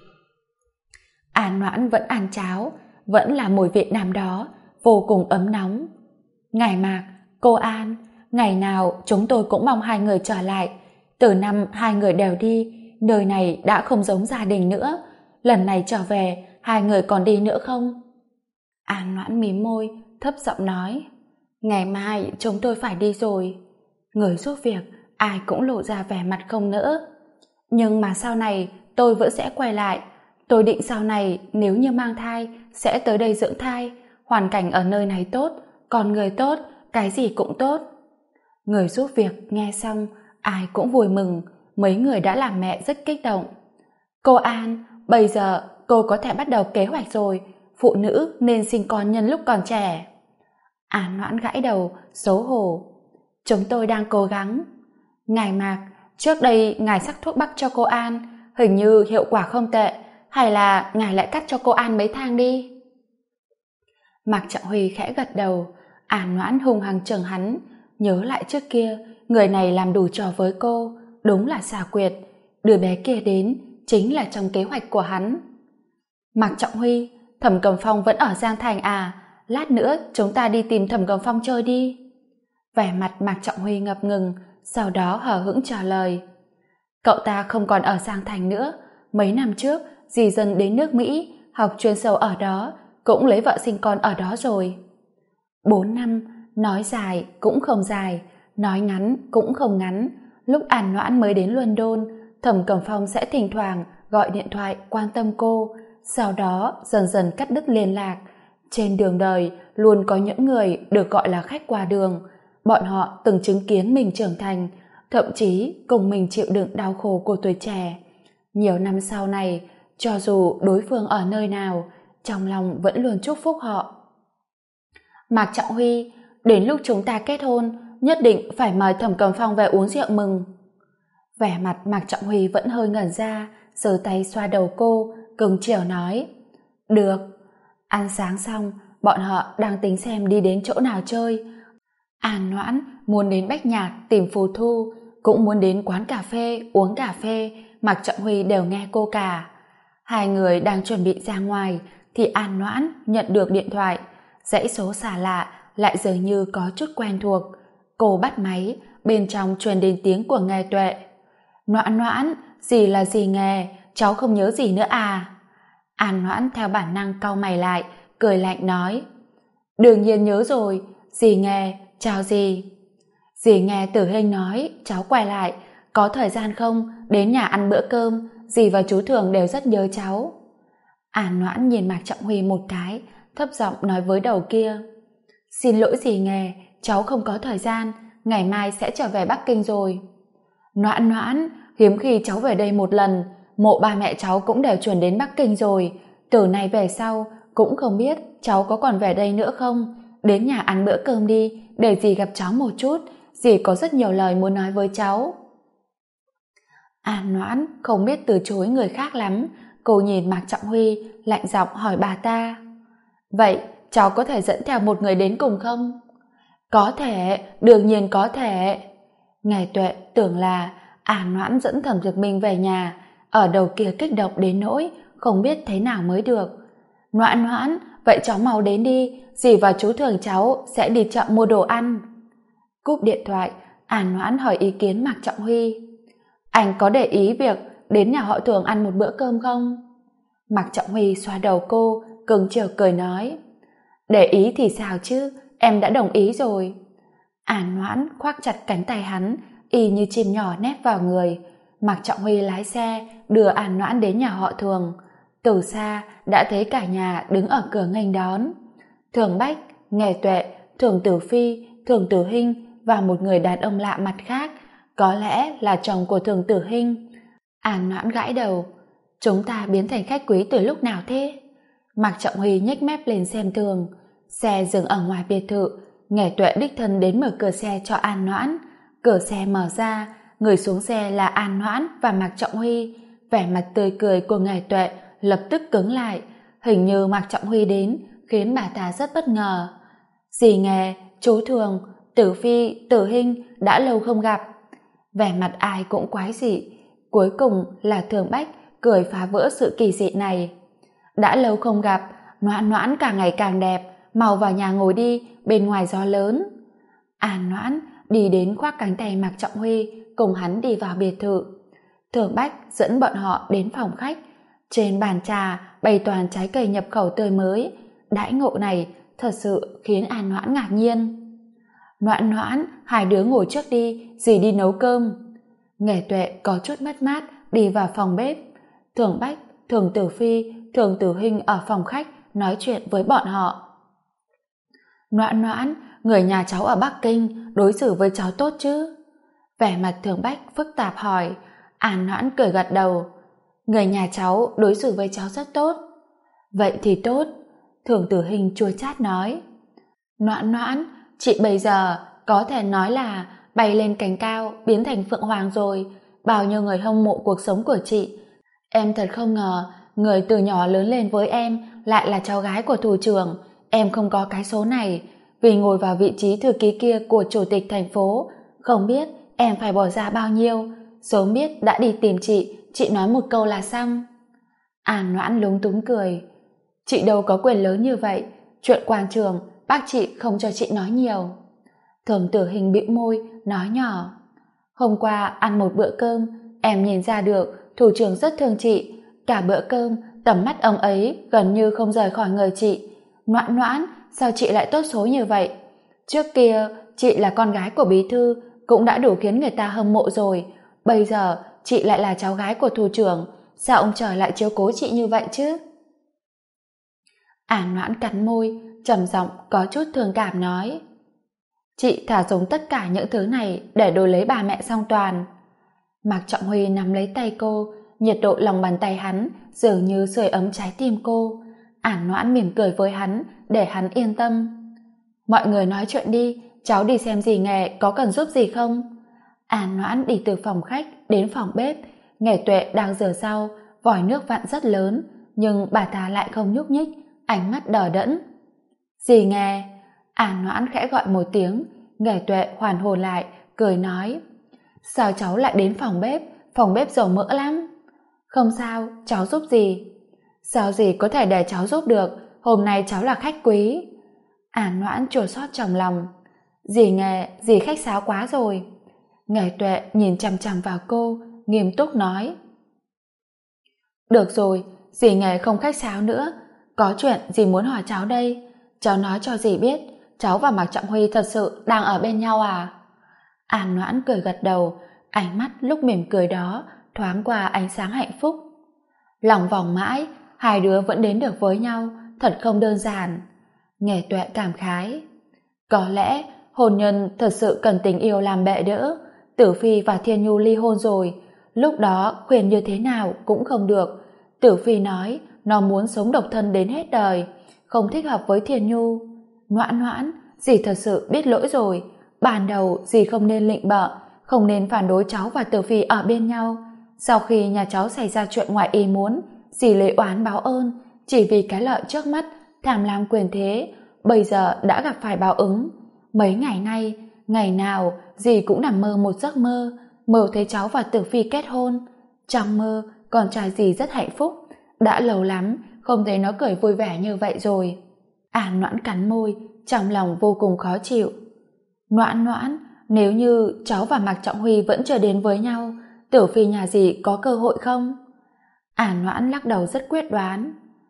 An Noãn vẫn ăn cháo, vẫn là mùi vị năm đó, vô cùng ấm nóng. Ngài Mạc, cô An, ngày nào chúng tôi cũng mong hai người trở lại. Từ năm hai người đều đi, nơi này đã không giống gia đình nữa. Lần này trở về, hai người còn đi nữa không? An Noãn mím môi, thấp giọng nói, ngày mai chúng tôi phải đi rồi. Người giúp việc, ai cũng lộ ra vẻ mặt không nỡ. Nhưng mà sau này tôi vẫn sẽ quay lại. Tôi định sau này nếu như mang thai sẽ tới đây dưỡng thai. Hoàn cảnh ở nơi này tốt, con người tốt, cái gì cũng tốt. Người giúp việc nghe xong, ai cũng vui mừng. Mấy người đã làm mẹ rất kích động. Cô An, bây giờ cô có thể bắt đầu kế hoạch rồi. Phụ nữ nên sinh con nhân lúc còn trẻ. An Noãn gãi đầu, xấu hổ. Chúng tôi đang cố gắng. Ngài Mạc, trước đây ngài sắc thuốc bắc cho cô An, hình như hiệu quả không tệ, hay là ngài lại cắt cho cô An mấy thang đi? Mạc Trọng Huy khẽ gật đầu. An Noãn hung hăng chừng hắn, nhớ lại trước kia, người này làm đủ trò với cô, đúng là xảo quyệt. Đứa bé kia đến chính là trong kế hoạch của hắn. Mạc Trọng Huy, Thẩm Cầm Phong vẫn ở Giang Thành à? Lát nữa chúng ta đi tìm Thẩm Cầm Phong chơi đi. Vẻ mặt Mạc Trọng Huy ngập ngừng, sau đó hờ hững trả lời. Cậu ta không còn ở Giang Thành nữa. Mấy năm trước, dì dần đến nước Mỹ, học chuyên sâu ở đó, cũng lấy vợ sinh con ở đó rồi. 4 năm, nói dài cũng không dài, nói ngắn cũng không ngắn. Lúc An Noãn mới đến London, Thẩm Cầm Phong sẽ thỉnh thoảng gọi điện thoại quan tâm cô, sau đó dần dần cắt đứt liên lạc. Trên đường đời luôn có những người được gọi là khách qua đường. Bọn họ từng chứng kiến mình trưởng thành, thậm chí cùng mình chịu đựng đau khổ của tuổi trẻ. Nhiều năm sau này, cho dù đối phương ở nơi nào, trong lòng vẫn luôn chúc phúc họ. Mạc Trọng Huy, đến lúc chúng ta kết hôn, nhất định phải mời Thẩm Cầm Phong về uống rượu mừng. Vẻ mặt Mạc Trọng Huy vẫn hơi ngẩn ra, giơ tay xoa đầu cô, cưng chiều nói. Được. Ăn sáng xong, bọn họ đang tính xem đi đến chỗ nào chơi. An Noãn muốn đến Bách Nhạc tìm Phù Thu, cũng muốn đến quán cà phê uống cà phê. Mạc Trọng Huy đều nghe cô cả. Hai người đang chuẩn bị ra ngoài thì An Noãn nhận được điện thoại. Dãy số xa lạ lại dường như có chút quen thuộc. Cô bắt máy, bên trong truyền đến tiếng của Nghe Tuệ. Noãn Noãn, gì là gì Nghe, cháu không nhớ gì nữa à? An Noãn theo bản năng cau mày lại, cười lạnh nói. Đương nhiên nhớ rồi, dì Nghe, chào dì. Dì nghe Tử Hinh nói, cháu quay lại, có thời gian không, đến nhà ăn bữa cơm, dì và chú Thường đều rất nhớ cháu. An Noãn nhìn Mạc Trọng Huy một cái, thấp giọng nói với đầu kia. Xin lỗi dì Nghe, cháu không có thời gian, ngày mai sẽ trở về Bắc Kinh rồi. Noãn Noãn, hiếm khi cháu về đây một lần, mộ ba mẹ cháu cũng đều chuyển đến Bắc Kinh rồi, từ nay về sau cũng không biết cháu có còn về đây nữa không. Đến nhà ăn bữa cơm đi, để dì gặp cháu một chút, dì có rất nhiều lời muốn nói với cháu. An Noãn không biết từ chối người khác lắm, cô nhìn Mạc Trọng Huy, lạnh giọng hỏi bà ta. Vậy, cháu có thể dẫn theo một người đến cùng không? Có thể, đương nhiên có thể. Ngài Tuệ tưởng là An Noãn dẫn Thẩm Dực Minh về nhà, ở đầu kia kích động đến nỗi không biết thế nào mới được. Noãn Noãn, vậy cháu mau đến đi, dì và chú Thường cháu sẽ đi chợ mua đồ ăn. Cúp điện thoại, An Noãn hỏi ý kiến Mạc Trọng Huy. Anh có để ý việc đến nhà họ Thường ăn một bữa cơm không? Mạc Trọng Huy xoa đầu cô, cưng chiều cười nói. Để ý thì sao chứ, em đã đồng ý rồi. An Noãn khoác chặt cánh tay hắn, y như chim nhỏ nép vào người. Mạc Trọng Huy lái xe đưa An Noãn đến nhà họ Thường. Từ xa đã thấy cả nhà đứng ở cửa nghênh đón. Thường Bách, Nghe Tuệ, Thường Tử Phi, Thường Tử Hinh và một người đàn ông lạ mặt khác, có lẽ là chồng của Thường Tử Hinh. An Noãn gãi đầu. Chúng ta biến thành khách quý từ lúc nào thế? Mạc Trọng Huy nhếch mép lên xem thường. Xe dừng ở ngoài biệt thự. Nghe Tuệ đích thân đến mở cửa xe cho An Noãn. Cửa xe mở ra, người xuống xe là An Noãn và Mạc Trọng Huy. Vẻ mặt tươi cười của Nghe Tuệ lập tức cứng lại. Hình như Mạc Trọng Huy đến khiến bà ta rất bất ngờ. Dì Nghe, chú Thường, Tử Phi, Tử Hinh đã lâu không gặp. Vẻ mặt ai cũng quái dị. Cuối cùng là Thường Bách cười phá vỡ sự kỳ dị này. Đã lâu không gặp, Noãn Noãn càng ngày càng đẹp, mau vào nhà ngồi đi, bên ngoài gió lớn. An Noãn đi đến khoác cánh tay Mạc Trọng Huy, cùng hắn đi vào biệt thự. Thường Bách dẫn bọn họ đến phòng khách. Trên bàn trà bày toàn trái cây nhập khẩu tươi mới. Đãi ngộ này thật sự khiến An Noãn ngạc nhiên. Noãn Noãn, hai đứa ngồi trước đi, dì đi nấu cơm. Nghề Tuệ có chút mất mát đi vào phòng bếp. Thường Bách, Thường Tử Phi, Thường Tử Hinh ở phòng khách nói chuyện với bọn họ. Noãn Noãn, người nhà cháu ở Bắc Kinh đối xử với cháu tốt chứ? Vẻ mặt Thường Bách phức tạp hỏi. An Noãn cười gật đầu. Người nhà cháu đối xử với cháu rất tốt. Vậy thì tốt. Thường Tử Hinh chua chát nói. Noãn Noãn, chị bây giờ có thể nói là bay lên cành cao biến thành phượng hoàng rồi. Bao nhiêu người hâm mộ cuộc sống của chị. Em thật không ngờ người từ nhỏ lớn lên với em lại là cháu gái của thủ trưởng. Em không có cái số này. Vì ngồi vào vị trí thư ký kia của chủ tịch thành phố, không biết em phải bỏ ra bao nhiêu. Sớm biết đã đi tìm chị nói một câu là xong. An Noãn lúng túng cười. Chị đâu có quyền lớn như vậy. Chuyện quan trường bác chị không cho chị nói nhiều. Thường Tử Hinh bĩu môi nói nhỏ. Hôm qua ăn một bữa cơm, em nhìn ra được thủ trưởng rất thương chị. Cả bữa cơm tầm mắt ông ấy gần như không rời khỏi người chị. Noãn Noãn, sao chị lại tốt số như vậy? Trước kia chị là con gái của bí thư cũng đã đủ khiến người ta hâm mộ rồi. Bây giờ chị lại là cháu gái của thủ trưởng, sao ông trời lại chiếu cố chị như vậy chứ? An Noãn cắn môi, trầm giọng có chút thương cảm nói. Chị thà dùng tất cả những thứ này để đổi lấy bà mẹ song toàn. Mạc Trọng Huy nắm lấy tay cô, nhiệt độ lòng bàn tay hắn dường như sưởi ấm trái tim cô. An Noãn mỉm cười với hắn để hắn yên tâm. Mọi người nói chuyện đi, cháu đi xem dì Nghề có cần giúp gì không? An Noãn đi từ phòng khách đến phòng bếp. Nghề Tuệ đang rửa rau, vòi nước vặn rất lớn, nhưng bà ta lại không nhúc nhích, ánh mắt đờ đẫn. Dì Nghề. An Noãn khẽ gọi một tiếng. Nghề Tuệ hoàn hồn lại, cười nói. Sao cháu lại đến phòng bếp dầu mỡ lắm. Không sao, cháu giúp dì. Sao dì có thể để cháu giúp được, hôm nay cháu là khách quý. An Noãn chua xót trong lòng. Dì Nghề, dì khách sáo quá rồi. Nghề Tuệ nhìn chằm chằm vào cô, nghiêm túc nói. Được rồi, dì Nghề không khách sáo nữa. Có chuyện dì muốn hỏi cháu đây. Cháu nói cho dì biết, cháu và Mạc Trọng Huy thật sự đang ở bên nhau à? An Noãn cười gật đầu, ánh mắt lúc mỉm cười đó thoáng qua ánh sáng hạnh phúc. Lòng vòng mãi, hai đứa vẫn đến được với nhau, thật không đơn giản. Nghề Tuệ cảm khái. Có lẽ hôn nhân thật sự cần tình yêu làm bệ đỡ. Tử Phi và Thiên Nhu ly hôn rồi, lúc đó khuyên như thế nào cũng không được. Tử Phi nói nó muốn sống độc thân đến hết đời, không thích hợp với Thiên Nhu. Noãn Noãn, dì thật sự biết lỗi rồi. Ban đầu dì không nên lịnh bợ, không nên phản đối cháu và Tử Phi ở bên nhau. Sau khi nhà cháu xảy ra chuyện ngoài ý muốn, dì lấy oán báo ơn, chỉ vì cái lợi trước mắt, tham lam quyền thế, bây giờ đã gặp phải báo ứng. Mấy ngày nay, ngày nào dì cũng nằm mơ một giấc mơ, mơ thấy cháu và Tử Phi kết hôn. Trong mơ, con trai dì rất hạnh phúc, đã lâu lắm không thấy nó cười vui vẻ như vậy rồi. An Noãn cắn môi, trong lòng vô cùng khó chịu. Noãn Noãn, nếu như cháu và Mạc Trọng Huy vẫn chưa đến với nhau, Tử Phi nhà dì có cơ hội không? An Noãn lắc đầu rất quyết đoán.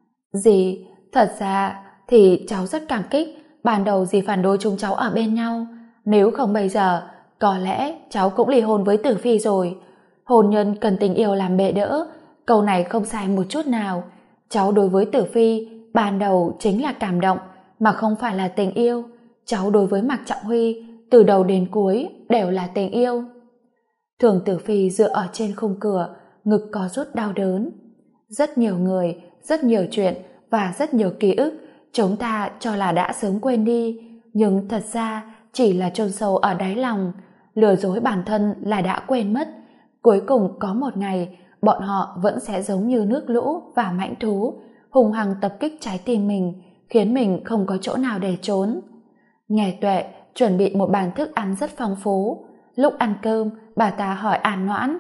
Dì, thật ra thì cháu rất cảm kích ban đầu dì phản đối chúng cháu ở bên nhau. Nếu không bây giờ, có lẽ cháu cũng ly hôn với Tử Phi rồi. Hôn nhân cần tình yêu làm bệ đỡ, câu này không sai một chút nào. Cháu đối với Tử Phi ban đầu chính là cảm động, mà không phải là tình yêu. Cháu đối với Mạc Trọng Huy từ đầu đến cuối đều là tình yêu. Thường Tử Phi dựa ở trên khung cửa, ngực có rút đau đớn. Rất nhiều người, rất nhiều chuyện và rất nhiều ký ức chúng ta cho là đã sớm quên đi, nhưng thật ra chỉ là chôn sâu ở đáy lòng, lừa dối bản thân là đã quên mất. Cuối cùng có một ngày bọn họ vẫn sẽ giống như nước lũ và mãnh thú, hung hăng tập kích trái tim mình, khiến mình không có chỗ nào để trốn. Nghề Tuệ chuẩn bị một bàn thức ăn rất phong phú. Lúc ăn cơm, bà ta hỏi An Noãn.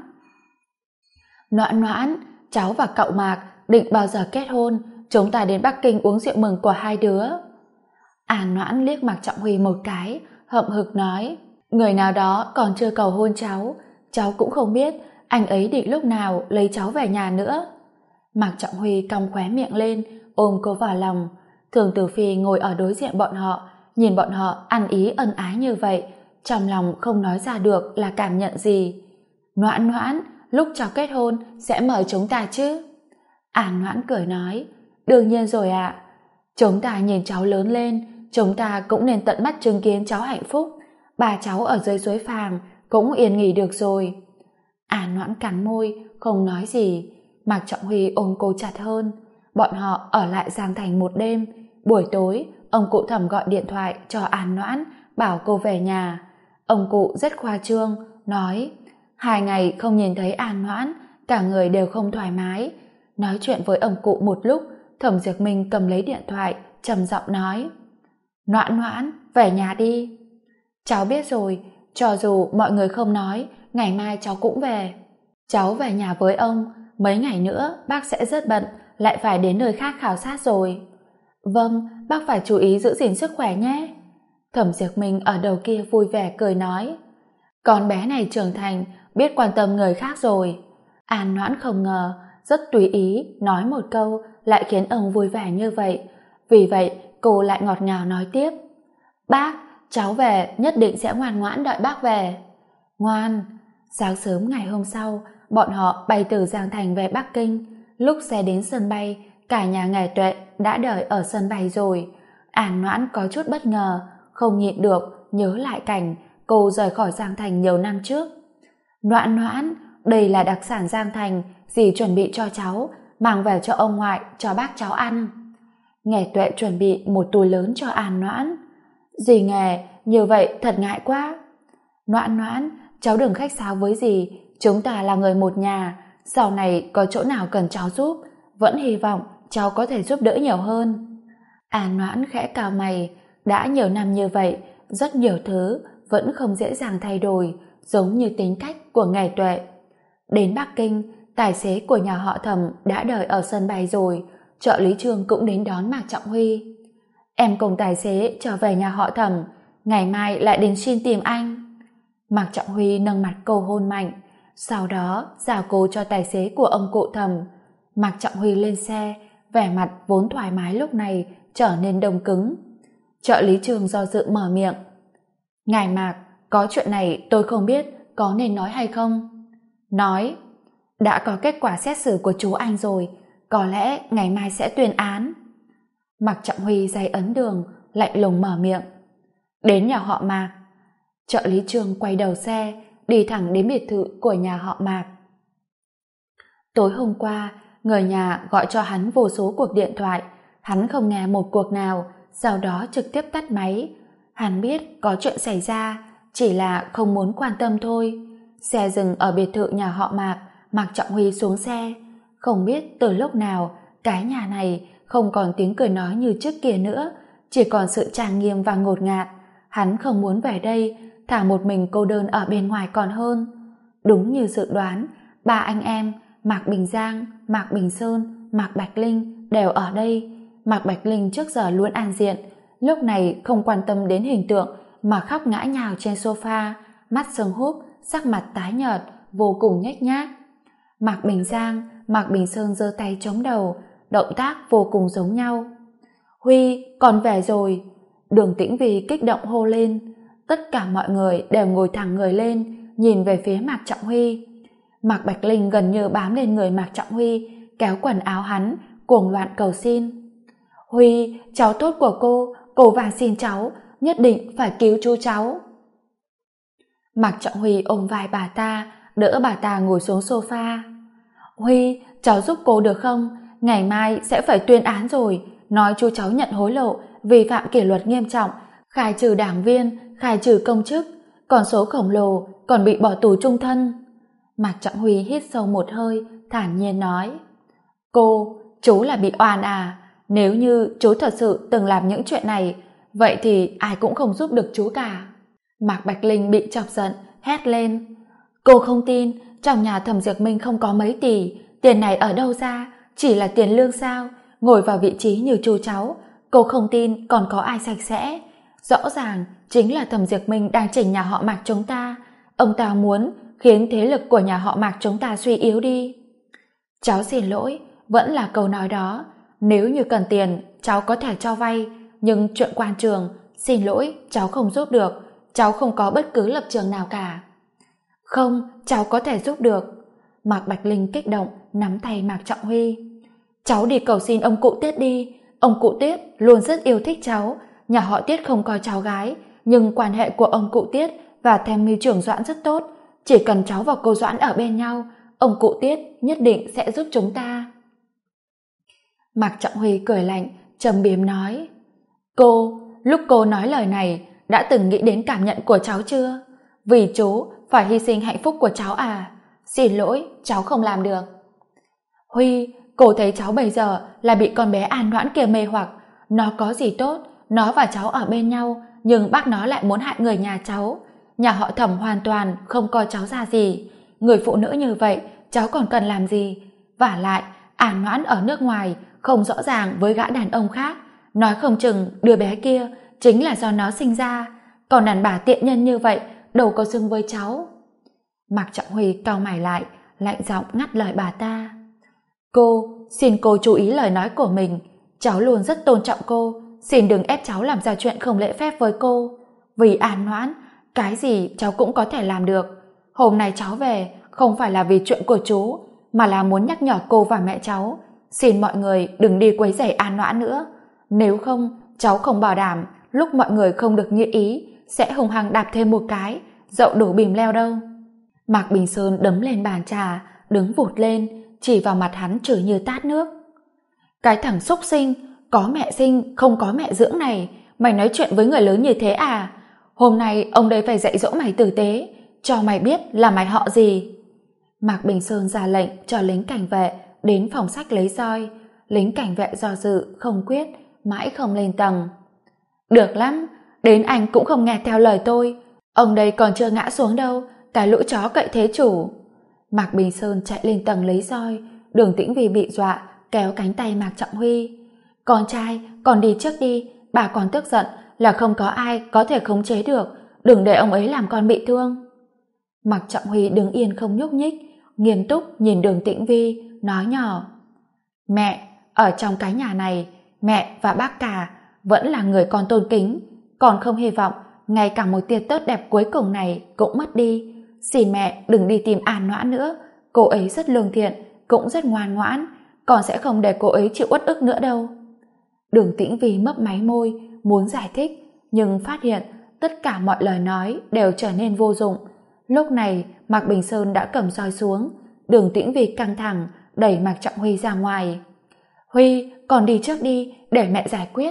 Noãn Noãn, cháu và cậu Mạc định bao giờ kết hôn? Chúng ta đến Bắc Kinh uống rượu mừng của hai đứa. An Noãn liếc Mạc Trọng Huy một cái, hậm hực nói. Người nào đó còn chưa cầu hôn cháu, cháu cũng không biết anh ấy định lúc nào lấy cháu về nhà nữa. Mạc Trọng Huy cong khóe miệng lên, ôm cô vào lòng. Thường Tử Phi ngồi ở đối diện bọn họ, nhìn bọn họ ăn ý ân ái như vậy, trong lòng không nói ra được là cảm nhận gì. Noãn Noãn, lúc cháu kết hôn sẽ mời chúng ta chứ? An Noãn cười nói, đương nhiên rồi ạ. Chúng ta nhìn cháu lớn lên, chúng ta cũng nên tận mắt chứng kiến cháu hạnh phúc. Bà cháu ở dưới suối Phàng cũng yên nghỉ được rồi. An Noãn cắn môi, không nói gì. Mạc Trọng Huy ôm cô chặt hơn. Bọn họ ở lại Giang Thành một đêm. Buổi tối, ông cụ Thẩm gọi điện thoại cho An Noãn, bảo cô về nhà. Ông cụ rất khoa trương, nói 2 ngày không nhìn thấy An Noãn, cả người đều không thoải mái. Nói chuyện với ông cụ một lúc, Thẩm Diệp Minh cầm lấy điện thoại, trầm giọng nói, Noãn Noãn, về nhà đi. Cháu biết rồi, cho dù mọi người không nói, ngày mai cháu cũng về. Cháu về nhà với ông, mấy ngày nữa bác sẽ rất bận, lại phải đến nơi khác khảo sát rồi. Vâng, bác phải chú ý giữ gìn sức khỏe nhé. Thẩm Diệp Minh ở đầu kia vui vẻ cười nói, con bé này trưởng thành, biết quan tâm người khác rồi. An Noãn không ngờ, rất tùy ý nói một câu lại khiến ông vui vẻ như vậy. Vì vậy cô lại ngọt ngào nói tiếp, bác, cháu về nhất định sẽ ngoan ngoãn đợi bác về. Ngoan. Sáng sớm ngày hôm sau, bọn họ bay từ Giang Thành về Bắc Kinh. Lúc xe đến sân bay, cả nhà Nghề Tuệ đã đợi ở sân bay rồi. An Noãn có chút bất ngờ, không nhịn được nhớ lại cảnh cô rời khỏi Giang Thành nhiều năm trước. Noãn Noãn, đây là đặc sản Giang Thành, dì chuẩn bị cho cháu, mang về cho ông ngoại, cho bác cháu ăn. Nghề Tuệ chuẩn bị một túi lớn cho An Noãn. Dì Nghề, như vậy thật ngại quá. Noãn Noãn, cháu đừng khách sáo với dì, chúng ta là người một nhà, sau này có chỗ nào cần cháu giúp, vẫn hy vọng cháu có thể giúp đỡ nhiều hơn. An Noãn khẽ cau mày, đã nhiều năm như vậy, rất nhiều thứ vẫn không dễ dàng thay đổi, giống như tính cách của Nghề Tuệ. Đến Bắc Kinh, tài xế của nhà họ Thẩm đã đợi ở sân bay rồi, trợ lý Trương cũng đến đón Mạc Trọng Huy. Em cùng tài xế trở về nhà họ Thẩm, ngày mai lại đến xin tìm anh. Mạc Trọng Huy nâng mặt cô hôn mạnh, sau đó giao cô cho tài xế của ông cụ Thẩm. Mạc Trọng Huy lên xe, vẻ mặt vốn thoải mái lúc này trở nên đông cứng. Trợ lý Trương do dự mở miệng, ngài Mạc, có chuyện này tôi không biết có nên nói hay không. Nói, đã có kết quả xét xử của chú anh rồi, có lẽ ngày mai sẽ tuyên án. Mạc Trọng Huy giày ấn đường, lạnh lùng mở miệng, đến nhà họ Mạc. Trợ lý Trương quay đầu xe, đi thẳng đến biệt thự của nhà họ Mạc. Tối hôm qua, người nhà gọi cho hắn vô số cuộc điện thoại, hắn không nghe một cuộc nào, sau đó trực tiếp tắt máy. Hắn biết có chuyện xảy ra, chỉ là không muốn quan tâm thôi. Xe dừng ở biệt thự nhà họ Mạc, Mạc Trọng Huy xuống xe. Không biết từ lúc nào, cái nhà này không còn tiếng cười nói như trước kia nữa, chỉ còn sự trang nghiêm và ngột ngạt. Hắn không muốn về đây, thả một mình cô đơn ở bên ngoài còn hơn. Đúng như dự đoán, 3 anh em Mạc Bình Giang, Mạc Bình Sơn, Mạc Bạch Linh đều ở đây. Mạc Bạch Linh trước giờ luôn an diện, lúc này không quan tâm đến hình tượng mà khóc ngã nhào trên sofa, mắt sưng húp, sắc mặt tái nhợt, vô cùng nhếch nhác. Mạc Bình Giang, Mạc Bình Sơn giơ tay chống đầu, động tác vô cùng giống nhau. Huy, con về rồi. Đường Tĩnh Vy kích động hô lên. Tất cả mọi người đều ngồi thẳng người lên, nhìn về phía Mạc Trọng Huy. Mạc Bạch Linh gần như bám lên người Mạc Trọng Huy, kéo quần áo hắn, cuồng loạn cầu xin. Huy, cháu tốt của cô van xin cháu, nhất định phải cứu chú cháu. Mạc Trọng Huy ôm vai bà ta, đỡ bà ta ngồi xuống sofa. Huy, cháu giúp cô được không? Ngày mai sẽ phải tuyên án rồi, nói chú cháu nhận hối lộ, vi phạm kỷ luật nghiêm trọng, khai trừ đảng viên, khai trừ công chức, còn số khổng lồ còn bị bỏ tù chung thân. Mạc Trọng Huy hít sâu một hơi, thản nhiên nói, chú là bị oan à? Nếu như chú thật sự từng làm những chuyện này, vậy thì ai cũng không giúp được chú cả. Mạc Bạch Linh bị chọc giận, hét lên, cô không tin, trong nhà Thẩm Diệp Minh không có mấy tỷ, tiền này ở đâu ra, chỉ là tiền lương sao? Ngồi vào vị trí như chú cháu, cô không tin còn có ai sạch sẽ? Rõ ràng chính là Thẩm Diệp Minh đang chỉnh nhà họ Mạc chúng ta. Ông ta muốn khiến thế lực của nhà họ Mạc chúng ta suy yếu đi. Cháu xin lỗi, vẫn là câu nói đó, nếu như cần tiền cháu có thể cho vay, nhưng chuyện quan trường, xin lỗi, cháu không giúp được, cháu không có bất cứ lập trường nào cả. Không, cháu có thể giúp được. Mạc Bạch Linh kích động nắm tay Mạc Trọng Huy. Cháu đi cầu xin ông cụ Tiết đi, ông cụ Tiết luôn rất yêu thích cháu, nhà họ Tiết không có cháu gái, nhưng quan hệ của ông cụ Tiết và Thêm Mưu trưởng Doãn rất tốt, chỉ cần cháu và cô Doãn ở bên nhau, ông cụ Tiết nhất định sẽ giúp chúng ta. Mạc Trọng Huy cười lạnh, trầm biếm nói, cô, lúc cô nói lời này, đã từng nghĩ đến cảm nhận của cháu chưa? Vì chú phải hy sinh hạnh phúc của cháu à? Xin lỗi, cháu không làm được. Huy, cô thấy cháu bây giờ là bị con bé An Noãn kia mê hoặc, nó có gì tốt, nó và cháu ở bên nhau, nhưng bác nó lại muốn hại người nhà cháu. Nhà họ Thẩm hoàn toàn không coi cháu ra gì. Người phụ nữ như vậy, cháu còn cần làm gì? Vả lại, An Noãn ở nước ngoài, không rõ ràng với gã đàn ông khác. Nói không chừng đứa bé kia chính là do nó sinh ra. Còn đàn bà tiện nhân như vậy, đâu có xứng với cháu. Mạc Trọng Huy cau mày lại, lạnh giọng ngắt lời bà ta. Cô, xin cô chú ý lời nói của mình. Cháu luôn rất tôn trọng cô, xin đừng ép cháu làm ra chuyện không lễ phép với cô. Vì An Noãn, cái gì cháu cũng có thể làm được. Hôm nay cháu về không phải là vì chuyện của chú, mà là muốn nhắc nhở cô và mẹ cháu. Xin mọi người đừng đi quấy rầy An Noãn nữa. Nếu không, cháu không bảo đảm lúc mọi người không được như ý sẽ hung hăng đạp thêm một cái, dậu đổ bìm leo đâu. Mạc Bình Sơn đấm lên bàn trà, đứng vụt lên, chỉ vào mặt hắn chửi như tát nước. Cái thằng xúc sinh, có mẹ sinh không có mẹ dưỡng này, mày nói chuyện với người lớn như thế à? Hôm nay ông đây phải dạy dỗ mày tử tế, cho mày biết là mày họ gì. Mạc Bình Sơn ra lệnh cho lính cảnh vệ đến phòng sách lấy roi. Lính cảnh vệ do dự không quyết, mãi không lên tầng. Được lắm, đến anh cũng không nghe theo lời tôi, ông đây còn chưa ngã xuống đâu, cái lũ chó cậy thế chủ. Mạc Bình Sơn chạy lên tầng lấy roi. Đường Tĩnh Vì bị dọa, kéo cánh tay Mạc Trọng Huy. Con trai, con đi trước đi, bà còn tức giận là không có ai có thể khống chế được, đừng để ông ấy làm con bị thương. Mạc Trọng Huy đứng yên không nhúc nhích, nghiêm túc nhìn Đường Tĩnh Vi, nói nhỏ. Mẹ, ở trong cái nhà này, mẹ và bác cả vẫn là người con tôn kính, còn không hy vọng ngay cả một tia tốt đẹp cuối cùng này cũng mất đi. Xin mẹ đừng đi tìm An Noãn nữa, cô ấy rất lương thiện, cũng rất ngoan ngoãn, con sẽ không để cô ấy chịu uất ức nữa đâu. Đường Tĩnh Vi mấp máy môi, muốn giải thích, nhưng phát hiện tất cả mọi lời nói đều trở nên vô dụng. Lúc này Mạc Bình Sơn đã cầm roi xuống. Đường Tĩnh Vi căng thẳng đẩy Mạc Trọng Huy ra ngoài. Huy, con đi trước đi, để mẹ giải quyết.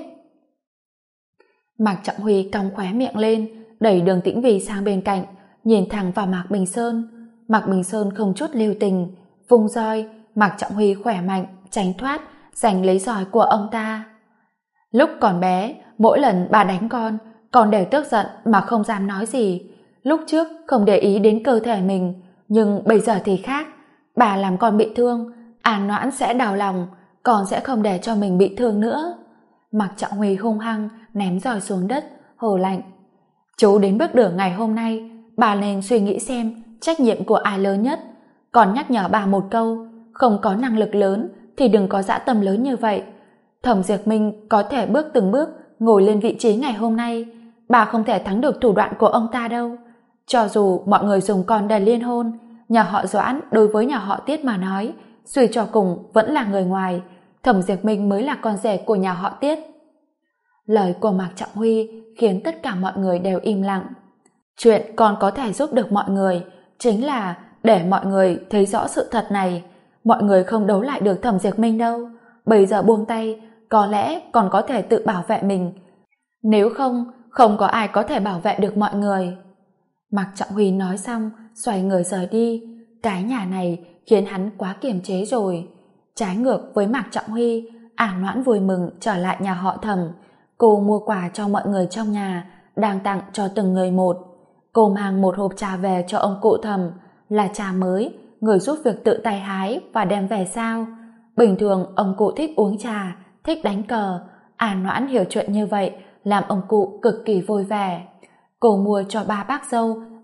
Mạc Trọng Huy cong khóe miệng lên, đẩy Đường Tĩnh Vi sang bên cạnh, nhìn thẳng vào Mạc Bình Sơn. Mạc Bình Sơn không chút lưu tình, vung roi. Mạc Trọng Huy khỏe mạnh tránh thoát, giành lấy roi của ông ta. Lúc còn bé, mỗi lần bà đánh con đều tức giận mà không dám nói gì. Lúc trước không để ý đến cơ thể mình, nhưng bây giờ thì khác. Bà làm con bị thương, An Noãn sẽ đau lòng, con sẽ không để cho mình bị thương nữa. Mạc Trọng Huy hung hăng ném roi xuống đất, hừ lạnh. Chú đến bước đường ngày hôm nay, bà nên suy nghĩ xem trách nhiệm của ai lớn nhất. Còn nhắc nhở bà một câu, không có năng lực lớn thì đừng có dã tâm lớn như vậy. Thẩm Diệp Minh có thể bước từng bước ngồi lên vị trí ngày hôm nay, bà không thể thắng được thủ đoạn của ông ta đâu. Cho dù mọi người dùng con để liên hôn, nhà họ Doãn đối với nhà họ Tiết mà nói, suy cho cùng vẫn là người ngoài. Thẩm Diệp Minh mới là con rể của nhà họ Tiết. Lời của Mạc Trọng Huy khiến tất cả mọi người đều im lặng. Chuyện con có thể giúp được mọi người chính là để mọi người thấy rõ sự thật này. Mọi người không đấu lại được Thẩm Diệp Minh đâu. Bây giờ buông tay, có lẽ còn có thể tự bảo vệ mình. Nếu không, không có ai có thể bảo vệ được mọi người. Mạc Trọng Huy nói xong, xoay người rời đi. Cái nhà này khiến hắn quá kiềm chế rồi. Trái ngược với Mạc Trọng Huy, An Noãn vui mừng trở lại nhà họ Thẩm. Cô mua quà cho mọi người trong nhà, đang tặng cho từng người một. Cô mang một hộp trà về cho ông cụ Thẩm, là trà mới, người giúp việc tự tay hái và đem về sao. Bình thường ông cụ thích uống trà, thích đánh cờ. An Noãn hiểu chuyện như vậy, làm ông cụ cực kỳ vui vẻ. Cô mua cho ba bác dâu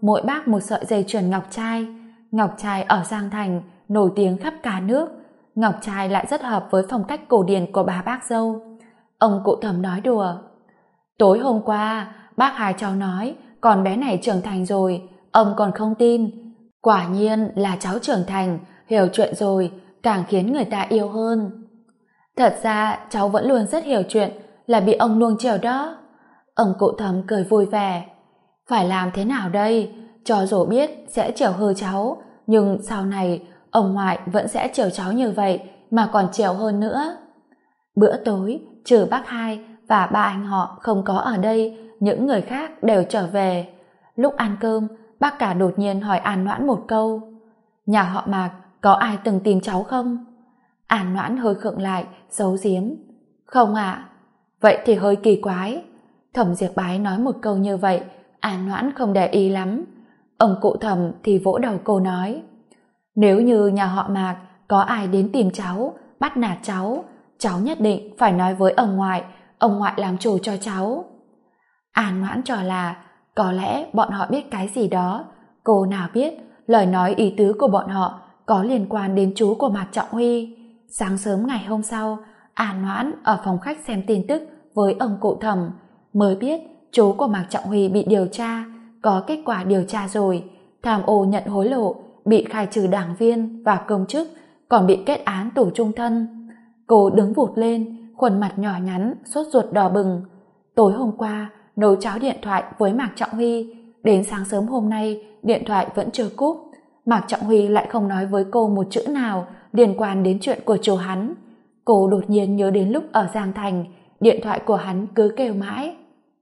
mỗi bác một sợi dây chuyền ngọc trai. Ngọc trai ở Giang Thành nổi tiếng khắp cả nước. Ngọc trai lại rất hợp với phong cách cổ điển của bà bác dâu. Ông cụ Thẩm nói đùa. Tối hôm qua, bác hai cháu nói con bé này trưởng thành rồi, ông còn không tin. Quả nhiên là cháu trưởng thành, hiểu chuyện rồi, càng khiến người ta yêu hơn. Thật ra cháu vẫn luôn rất hiểu chuyện, là bị ông nuông chiều đó. Ông cụ Thẩm cười vui vẻ. Phải làm thế nào đây? Cho dù biết sẽ chiều hư cháu, nhưng sau này ông ngoại vẫn sẽ chiều cháu như vậy, mà còn chiều hơn nữa. Bữa tối, trừ bác hai và ba anh họ không có ở đây, những người khác đều trở về. Lúc ăn cơm, bác cả đột nhiên hỏi An Noãn một câu. Nhà họ Mạc có ai từng tìm cháu không? An Noãn hơi khựng lại, giấu giếm. Không ạ. Vậy thì hơi kỳ quái. Thẩm Diệp Bái nói một câu như vậy, An Noãn không để ý lắm. Ông cụ Thẩm thì vỗ đầu cô nói. Nếu như nhà họ Mạc có ai đến tìm cháu, bắt nạt cháu, cháu nhất định phải nói với ông ngoại làm chủ cho cháu. An Noãn cho là có lẽ bọn họ biết cái gì đó. Cô nào biết lời nói ý tứ của bọn họ có liên quan đến chú của Mạc Trọng Huy. Sáng sớm ngày hôm sau, An Noãn ở phòng khách xem tin tức với ông cụ Thẩm, mới biết chú của Mạc Trọng Huy bị điều tra, có kết quả điều tra rồi, tham ô nhận hối lộ, bị khai trừ đảng viên và công chức, còn bị kết án tù chung thân. Cô đứng vụt lên, khuôn mặt nhỏ nhắn, sốt ruột đỏ bừng. Tối hôm qua, nấu cháo điện thoại với Mạc Trọng Huy, đến sáng sớm hôm nay, điện thoại vẫn chưa cúp. Mạc Trọng Huy lại không nói với cô một chữ nào liên quan đến chuyện của chú hắn. Cô đột nhiên nhớ đến lúc ở Giang Thành, điện thoại của hắn cứ kêu mãi.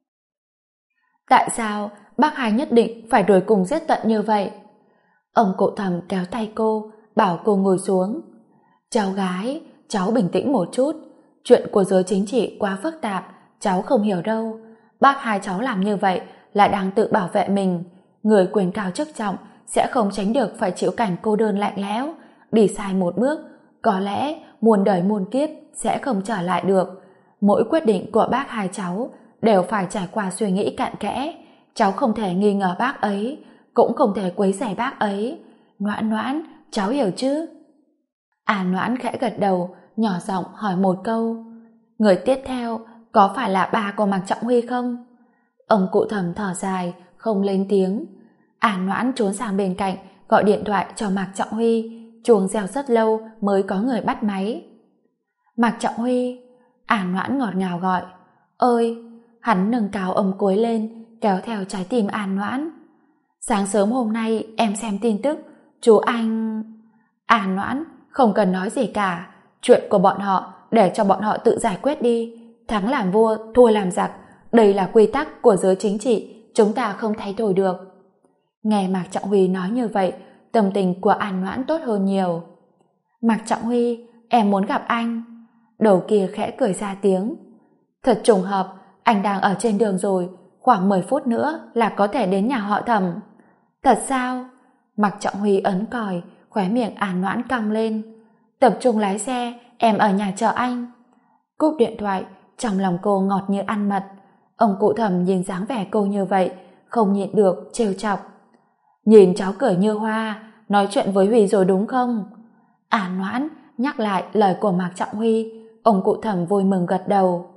Tại sao bác hai nhất định phải đuổi cùng giết tận như vậy? Ông cụ Thẩm kéo tay cô, bảo cô ngồi xuống. Cháu gái, cháu bình tĩnh một chút. Chuyện của giới chính trị quá phức tạp, cháu không hiểu đâu. Bác hai cháu làm như vậy là đang tự bảo vệ mình. Người quyền cao chức trọng sẽ không tránh được phải chịu cảnh cô đơn lạnh lẽo. Đi sai một bước, có lẽ muôn đời muôn kiếp sẽ không trở lại được. Mỗi quyết định của bác hai cháu đều phải trải qua suy nghĩ cặn kẽ. Cháu không thể nghi ngờ bác ấy, cũng không thể quấy rầy bác ấy. Noãn Noãn, cháu hiểu chứ? An Noãn khẽ gật đầu, nhỏ giọng hỏi một câu. Người tiếp theo có phải là ba của Mạc Trọng Huy không? Ông cụ Thẩm thở dài, không lên tiếng. An Noãn trốn sang bên cạnh, gọi điện thoại cho Mạc Trọng Huy. Chuông reo rất lâu mới có người bắt máy. Mạc Trọng Huy. An Noãn ngọt ngào gọi. Ơi. Hắn nâng cao âm cuối lên, kéo theo trái tim An Noãn. Sáng sớm hôm nay em xem tin tức, chú anh... An Noãn, không cần nói gì cả. Chuyện của bọn họ để cho bọn họ tự giải quyết đi. Thắng làm vua, thua làm giặc. Đây là quy tắc của giới chính trị, chúng ta không thay đổi được. Nghe Mạc Trọng Huy nói như vậy, tâm tình của An Noãn tốt hơn nhiều. Mạc Trọng Huy, em muốn gặp anh. Đầu kia khẽ cười ra tiếng. Thật trùng hợp, anh đang ở trên đường rồi, khoảng 10 phút nữa là có thể đến nhà họ Thẩm. Thật sao? Mạc Trọng Huy ấn còi, khóe miệng An Noãn cong lên. Tập trung lái xe, em ở nhà chờ anh. Cúp điện thoại, trong lòng cô ngọt như ăn mật. Ông cụ Thẩm nhìn dáng vẻ cô như vậy, không nhịn được trêu chọc. Nhìn cháu cười như hoa, nói chuyện với Huy rồi đúng không? An Noãn nhắc lại lời của Mạc Trọng Huy. Ông cụ Thẩm vui mừng gật đầu.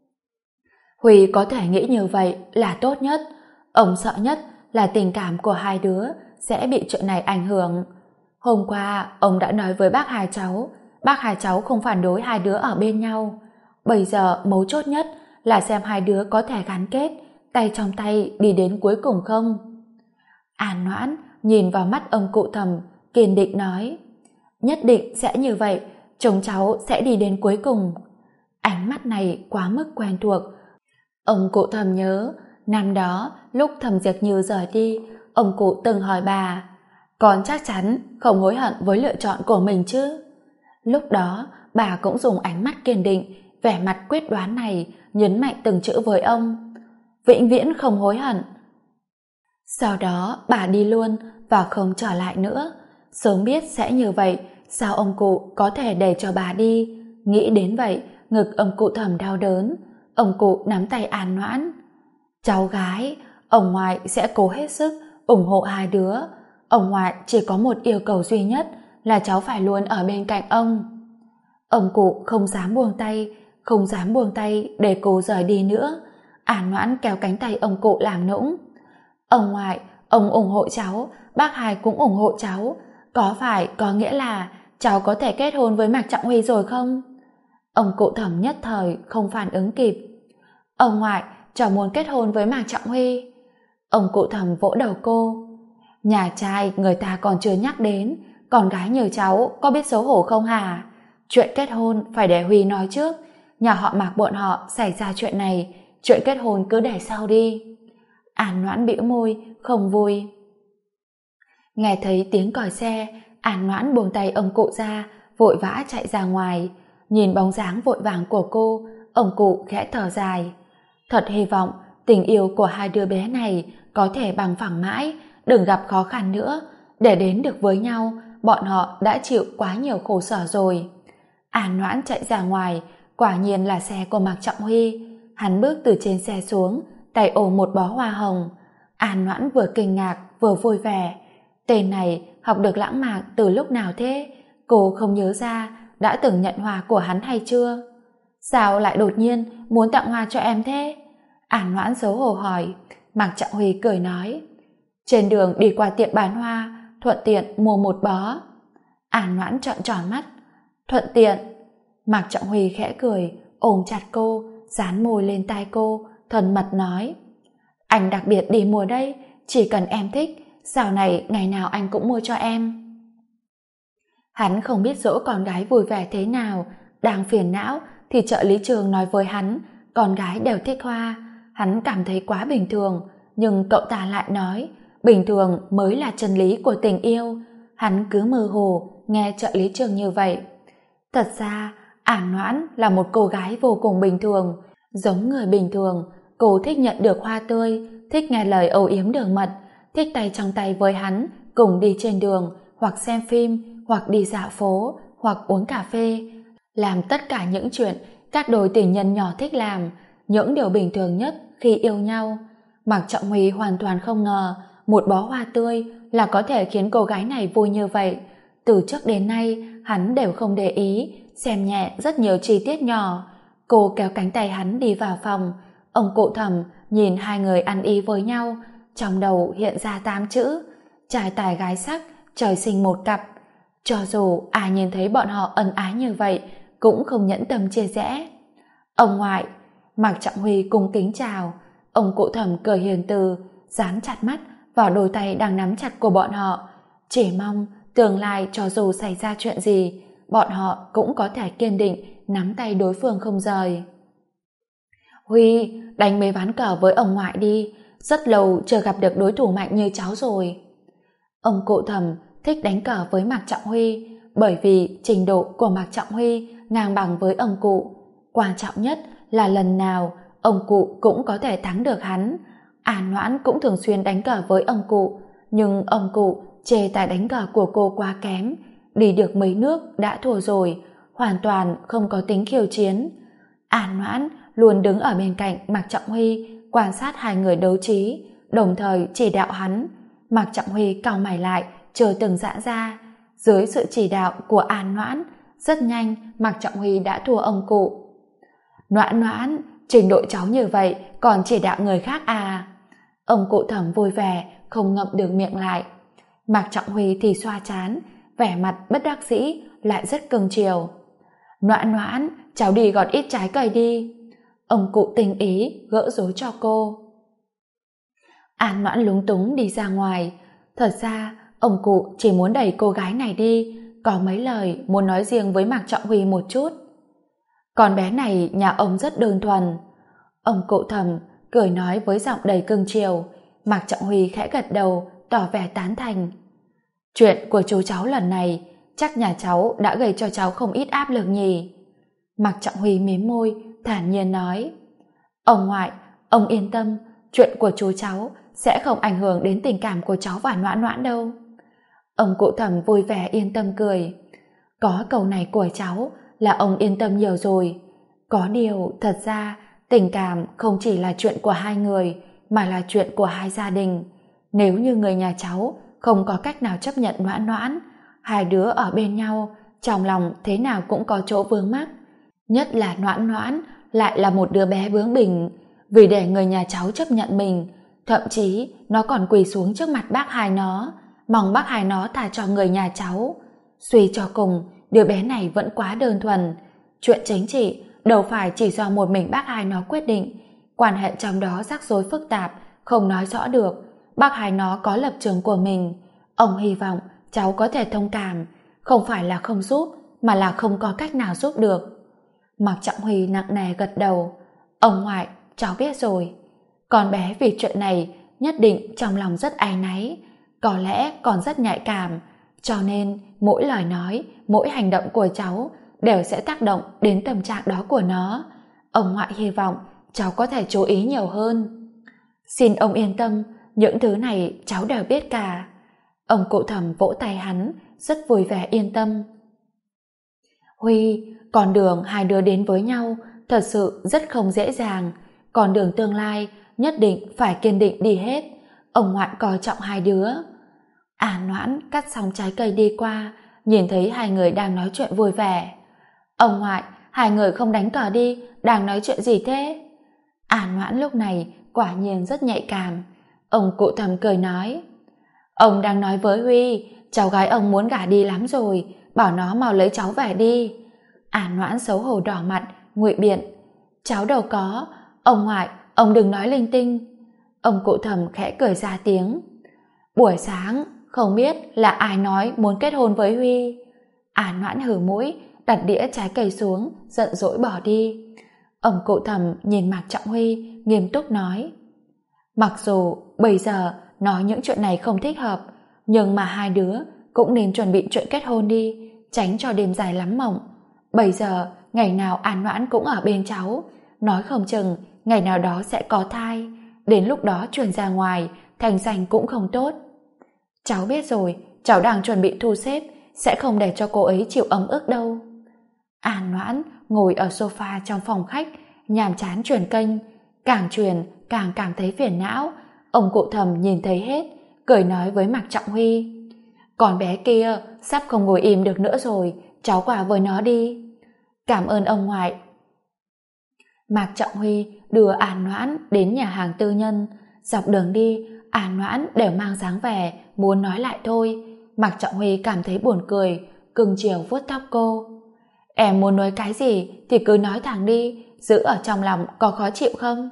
Huy có thể nghĩ như vậy là tốt nhất. Ông sợ nhất là tình cảm của hai đứa sẽ bị chuyện này ảnh hưởng. Hôm qua ông đã nói với bác hai cháu không phản đối hai đứa ở bên nhau. Bây giờ mấu chốt nhất là xem hai đứa có thể gắn kết, tay trong tay đi đến cuối cùng không. An Noãn nhìn vào mắt ông cụ Thẩm, kiên định nói. Nhất định sẽ như vậy, chúng cháu sẽ đi đến cuối cùng. Ánh mắt này quá mức quen thuộc. Ông cụ Thẩm nhớ, năm đó lúc Thẩm Diệp Như rời đi, ông cụ từng hỏi bà, con chắc chắn không hối hận với lựa chọn của mình chứ? Lúc đó, bà cũng dùng ánh mắt kiên định, vẻ mặt quyết đoán này, nhấn mạnh từng chữ với ông. Vĩnh viễn không hối hận. Sau đó, bà đi luôn và không trở lại nữa. Sớm biết sẽ như vậy, sao ông cụ có thể để cho bà đi? Nghĩ đến vậy, ngực ông cụ Thẩm đau đớn. Ông cụ nắm tay An Noãn. Cháu gái, ông ngoại sẽ cố hết sức ủng hộ hai đứa. Ông ngoại chỉ có một yêu cầu duy nhất là cháu phải luôn ở bên cạnh ông. Ông cụ không dám buông tay để cô rời đi nữa. An Noãn kéo cánh tay ông cụ làm nũng. Ông ngoại, ông ủng hộ cháu, bác hai cũng ủng hộ cháu. Có phải có nghĩa là cháu có thể kết hôn với Mạc Trọng Huy rồi không? Ông cụ Thẩm nhất thời không phản ứng kịp. Ông ngoại, cháu muốn kết hôn với Mạc Trọng Huy. Ông cụ Thẩm vỗ đầu cô. Nhà trai người ta còn chưa nhắc đến, con gái như cháu có biết xấu hổ không hả? Chuyện kết hôn phải để Huy nói trước. Nhà họ Mạc bọn họ xảy ra chuyện này, chuyện kết hôn cứ để sau đi. An Noãn bĩu môi, không vui. Nghe thấy tiếng còi xe, An Noãn buông tay ông cụ ra, vội vã chạy ra ngoài. Nhìn bóng dáng vội vàng của cô, ông cụ khẽ thở dài. Thật hy vọng tình yêu của hai đứa bé này có thể bằng phẳng mãi, đừng gặp khó khăn nữa. Để đến được với nhau, bọn họ đã chịu quá nhiều khổ sở rồi. An Noãn chạy ra ngoài, quả nhiên là xe của Mạc Trọng Huy. Hắn bước từ trên xe xuống, tay ôm một bó hoa hồng. An Noãn vừa kinh ngạc vừa vui vẻ. Tên này học được lãng mạn từ lúc nào thế? Cô không nhớ ra đã từng nhận hoa của hắn hay chưa? Sao lại đột nhiên muốn tặng hoa cho em thế? An Noãn xấu hổ hỏi. Mạc Trọng Huy cười nói, trên đường đi qua tiệm bán hoa, thuận tiện mua một bó. An Noãn trợn tròn mắt. Thuận tiện? Mạc Trọng Huy khẽ cười, ôm chặt cô, dán môi lên tai cô, thân mật nói, anh đặc biệt đi mua đây, chỉ cần em thích, sau này ngày nào anh cũng mua cho em. Hắn không biết dỗ con gái vui vẻ thế nào, đang phiền não thì trợ lý Trường nói với hắn con gái đều thích hoa. Hắn cảm thấy quá bình thường, nhưng cậu ta lại nói bình thường mới là chân lý của tình yêu. Hắn cứ mơ hồ nghe trợ lý Trường như vậy. Thật ra An Noãn là một cô gái vô cùng bình thường, giống người bình thường. Cô thích nhận được hoa tươi, thích nghe lời âu yếm đường mật, thích tay trong tay với hắn cùng đi trên đường, hoặc xem phim, hoặc đi dạo phố, hoặc uống cà phê, làm tất cả những chuyện các đôi tình nhân nhỏ thích làm, những điều bình thường nhất khi yêu nhau. Mạc Trọng Huy hoàn toàn không ngờ một bó hoa tươi là có thể khiến cô gái này vui như vậy. Từ trước đến nay hắn đều không để ý, xem nhẹ rất nhiều chi tiết nhỏ. Cô kéo cánh tay hắn đi vào phòng. Ông cụ Thẩm nhìn hai người ăn ý với nhau, trong đầu hiện ra 8 chữ: trai tài gái sắc, trời sinh một cặp. Cho dù ai nhìn thấy bọn họ ân ái như vậy cũng không nhẫn tâm chia rẽ. Ông ngoại. Mạc Trọng Huy cung kính chào. Ông cụ Thẩm cười hiền từ, dán chặt mắt vào đôi tay đang nắm chặt của bọn họ, chỉ mong tương lai cho dù xảy ra chuyện gì, bọn họ cũng có thể kiên định nắm tay đối phương không rời. Huy, đánh mấy ván cờ với ông ngoại đi, rất lâu chưa gặp được đối thủ mạnh như cháu rồi. Ông cụ Thẩm thích đánh cờ với Mạc Trọng Huy bởi vì trình độ của Mạc Trọng Huy ngang bằng với ông cụ. Quan trọng nhất là lần nào ông cụ cũng có thể thắng được hắn. An Noãn cũng thường xuyên đánh cờ với ông cụ, nhưng ông cụ chê tài đánh cờ của cô quá kém, đi được mấy nước đã thua rồi, hoàn toàn không có tính khiêu chiến. An Noãn luôn đứng ở bên cạnh Mạc Trọng Huy, quan sát hai người đấu trí, đồng thời chỉ đạo hắn. Mạc Trọng Huy cau mày lại, chờ từng giãn ra. Dưới sự chỉ đạo của An Noãn, rất nhanh Mạc Trọng Huy đã thua ông cụ. Noãn Noãn, trình độ cháu như vậy còn chỉ đạo người khác à? Ông cụ Thẩm vui vẻ, không ngậm được miệng lại. Mạc Trọng Huy thì xoa trán, vẻ mặt bất đắc dĩ lại rất cưng chiều. Noãn Noãn, cháu đi gọt ít trái cây đi. Ông cụ tinh ý gỡ rối cho cô. An Noãn lúng túng đi ra ngoài. Thật ra ông cụ chỉ muốn đẩy cô gái này đi, có mấy lời muốn nói riêng với Mạc Trọng Huy một chút. Con bé này nhà ông rất đơn thuần. Ông cụ Thẩm cười nói với giọng đầy cưng chiều. Mạc Trọng Huy khẽ gật đầu, tỏ vẻ tán thành. Chuyện của chú cháu lần này chắc nhà cháu đã gây cho cháu không ít áp lực nhỉ? Mạc Trọng Huy mím môi, thản nhiên nói. Ông ngoại, ông yên tâm, chuyện của chú cháu sẽ không ảnh hưởng đến tình cảm của cháu và Noãn Noãn đâu. Ông cụ Thẩm vui vẻ yên tâm cười. Có câu này của cháu là ông yên tâm nhiều rồi. Có điều thật ra tình cảm không chỉ là chuyện của hai người, mà là chuyện của hai gia đình. Nếu như người nhà cháu không có cách nào chấp nhận Noãn Noãn, hai đứa ở bên nhau, trong lòng thế nào cũng có chỗ vướng mắc. Nhất là Noãn Noãn lại là một đứa bé bướng bỉnh, vì để người nhà cháu chấp nhận mình, thậm chí nó còn quỳ xuống trước mặt bác hai nó, mong bác hai nó tha cho người nhà cháu. Suy cho cùng, đứa bé này vẫn quá đơn thuần. Chuyện chính trị đâu phải chỉ do một mình bác hai nó quyết định, quan hệ trong đó rắc rối phức tạp, không nói rõ được. Bác hai nó có lập trường của mình. Ông hy vọng cháu có thể thông cảm, không phải là không giúp, mà là không có cách nào giúp được. Mạc Trọng Huy nặng nề gật đầu. Ông ngoại, cháu biết rồi. Con bé vì chuyện này nhất định trong lòng rất áy náy, có lẽ còn rất nhạy cảm, cho nên mỗi lời nói, mỗi hành động của cháu đều sẽ tác động đến tâm trạng đó của nó. Ông ngoại hy vọng cháu có thể chú ý nhiều hơn. Xin ông yên tâm, những thứ này cháu đều biết cả. Ông cụ Thẩm vỗ tay hắn, rất vui vẻ yên tâm. Huy, con đường hai đứa đến với nhau thật sự rất không dễ dàng. Con đường tương lai nhất định phải kiên định đi hết. Ông ngoại coi trọng hai đứa. Noãn cắt xong trái cây đi qua, nhìn thấy hai người đang nói chuyện vui vẻ. Ông ngoại, hai người không đánh cờ đi, đang nói chuyện gì thế? Noãn lúc này quả nhiên rất nhạy cảm. Ông cụ Thẩm cười nói, ông đang nói với Huy, cháu gái ông muốn gả đi lắm rồi, bảo nó mau lấy cháu về đi. Noãn xấu hổ đỏ mặt, ngụy biện, cháu đâu có. Ông ngoại, ông đừng nói linh tinh. Ông cụ Thẩm khẽ cười ra tiếng. Buổi sáng không biết là ai nói muốn kết hôn với Huy. Noãn hừ mũi, đặt đĩa trái cây xuống, giận dỗi bỏ đi. Ông cụ Thẩm nhìn Mạc Trọng Huy, nghiêm túc nói, mặc dù bây giờ nói những chuyện này không thích hợp, nhưng mà hai đứa cũng nên chuẩn bị chuyện kết hôn đi, tránh cho đêm dài lắm mộng. Bây giờ ngày nào Noãn cũng ở bên cháu, nói không chừng ngày nào đó sẽ có thai, đến lúc đó truyền ra ngoài thành danh cũng không tốt. Cháu biết rồi, cháu đang chuẩn bị thu xếp, sẽ không để cho cô ấy chịu ấm ức đâu. Noãn ngồi ở sofa trong phòng khách, nhàm chán truyền kênh, càng truyền càng cảm thấy phiền não. Ông cụ Thẩm nhìn thấy hết, cười nói với Mạc Trọng Huy, con bé kia sắp không ngồi im được nữa rồi, cháu qua với nó đi. Cảm ơn ông ngoại. Mạc Trọng Huy đưa Noãn đến nhà hàng tư nhân. Dọc đường đi, Noãn đều mang dáng vẻ muốn nói lại thôi. Mạc Trọng Huy cảm thấy buồn cười, cưng chiều vuốt tóc cô. Em muốn nói cái gì thì cứ nói thẳng đi, giữ ở trong lòng có khó chịu không?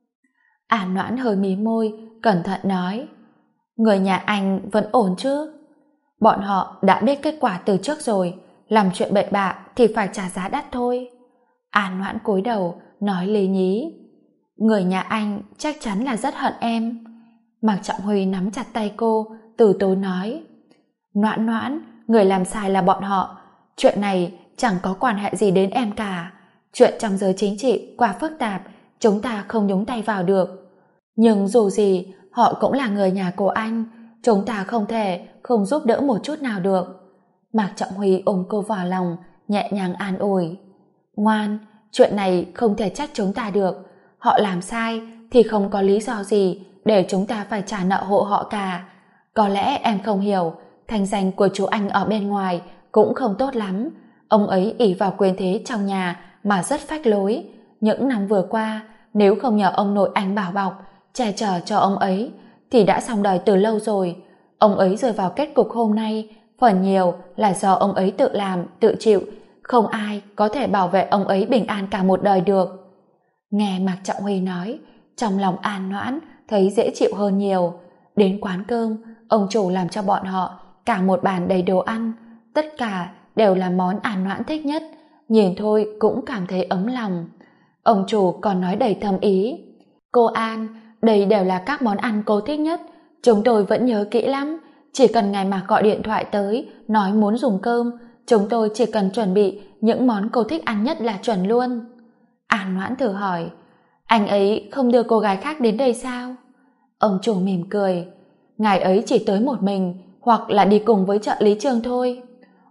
Noãn hơi mí môi, cẩn thận nói, người nhà anh vẫn ổn chứ? Bọn họ đã biết kết quả từ trước rồi, làm chuyện bậy bạ thì phải trả giá đắt thôi. Noãn cúi đầu, nói lý nhí, người nhà anh chắc chắn là rất hận em. Mạc Trọng Huy nắm chặt tay cô, từ tốn nói, Noãn Noãn, người làm sai là bọn họ, chuyện này chẳng có quan hệ gì đến em cả. Chuyện trong giới chính trị quá phức tạp, chúng ta không nhúng tay vào được. Nhưng dù gì, họ cũng là người nhà của anh, chúng ta không thể không giúp đỡ một chút nào được. Mạc Trọng Huy ôm cô vào lòng, nhẹ nhàng an ủi, ngoan, chuyện này không thể trách chúng ta được. Họ làm sai thì không có lý do gì để chúng ta phải trả nợ hộ họ cả. Có lẽ em không hiểu, thanh danh của chú anh ở bên ngoài cũng không tốt lắm. Ông ấy ỷ vào quyền thế trong nhà mà rất phách lối. Những năm vừa qua, nếu không nhờ ông nội anh bảo bọc, che chở cho ông ấy, thì đã xong đời từ lâu rồi. Ông ấy rơi vào kết cục hôm nay, phần nhiều là do ông ấy tự làm, tự chịu. Không ai có thể bảo vệ ông ấy bình an cả một đời được. Nghe Mạc Trọng Huy nói, trong lòng Noãn thấy dễ chịu hơn nhiều. Đến quán cơm, ông chủ làm cho bọn họ cả một bàn đầy đồ ăn, tất cả đều là món Noãn thích nhất, nhìn thôi cũng cảm thấy ấm lòng. Ông chủ còn nói đầy thâm ý, cô An, đây đều là các món ăn cô thích nhất, chúng tôi vẫn nhớ kỹ lắm, chỉ cần ngài Mạc gọi điện thoại tới nói muốn dùng cơm, chúng tôi chỉ cần chuẩn bị những món cô thích ăn nhất là chuẩn luôn. Noãn thử hỏi, anh ấy không đưa cô gái khác đến đây sao? Ông chủ mỉm cười, ngài ấy chỉ tới một mình, hoặc là đi cùng với trợ lý Trương thôi.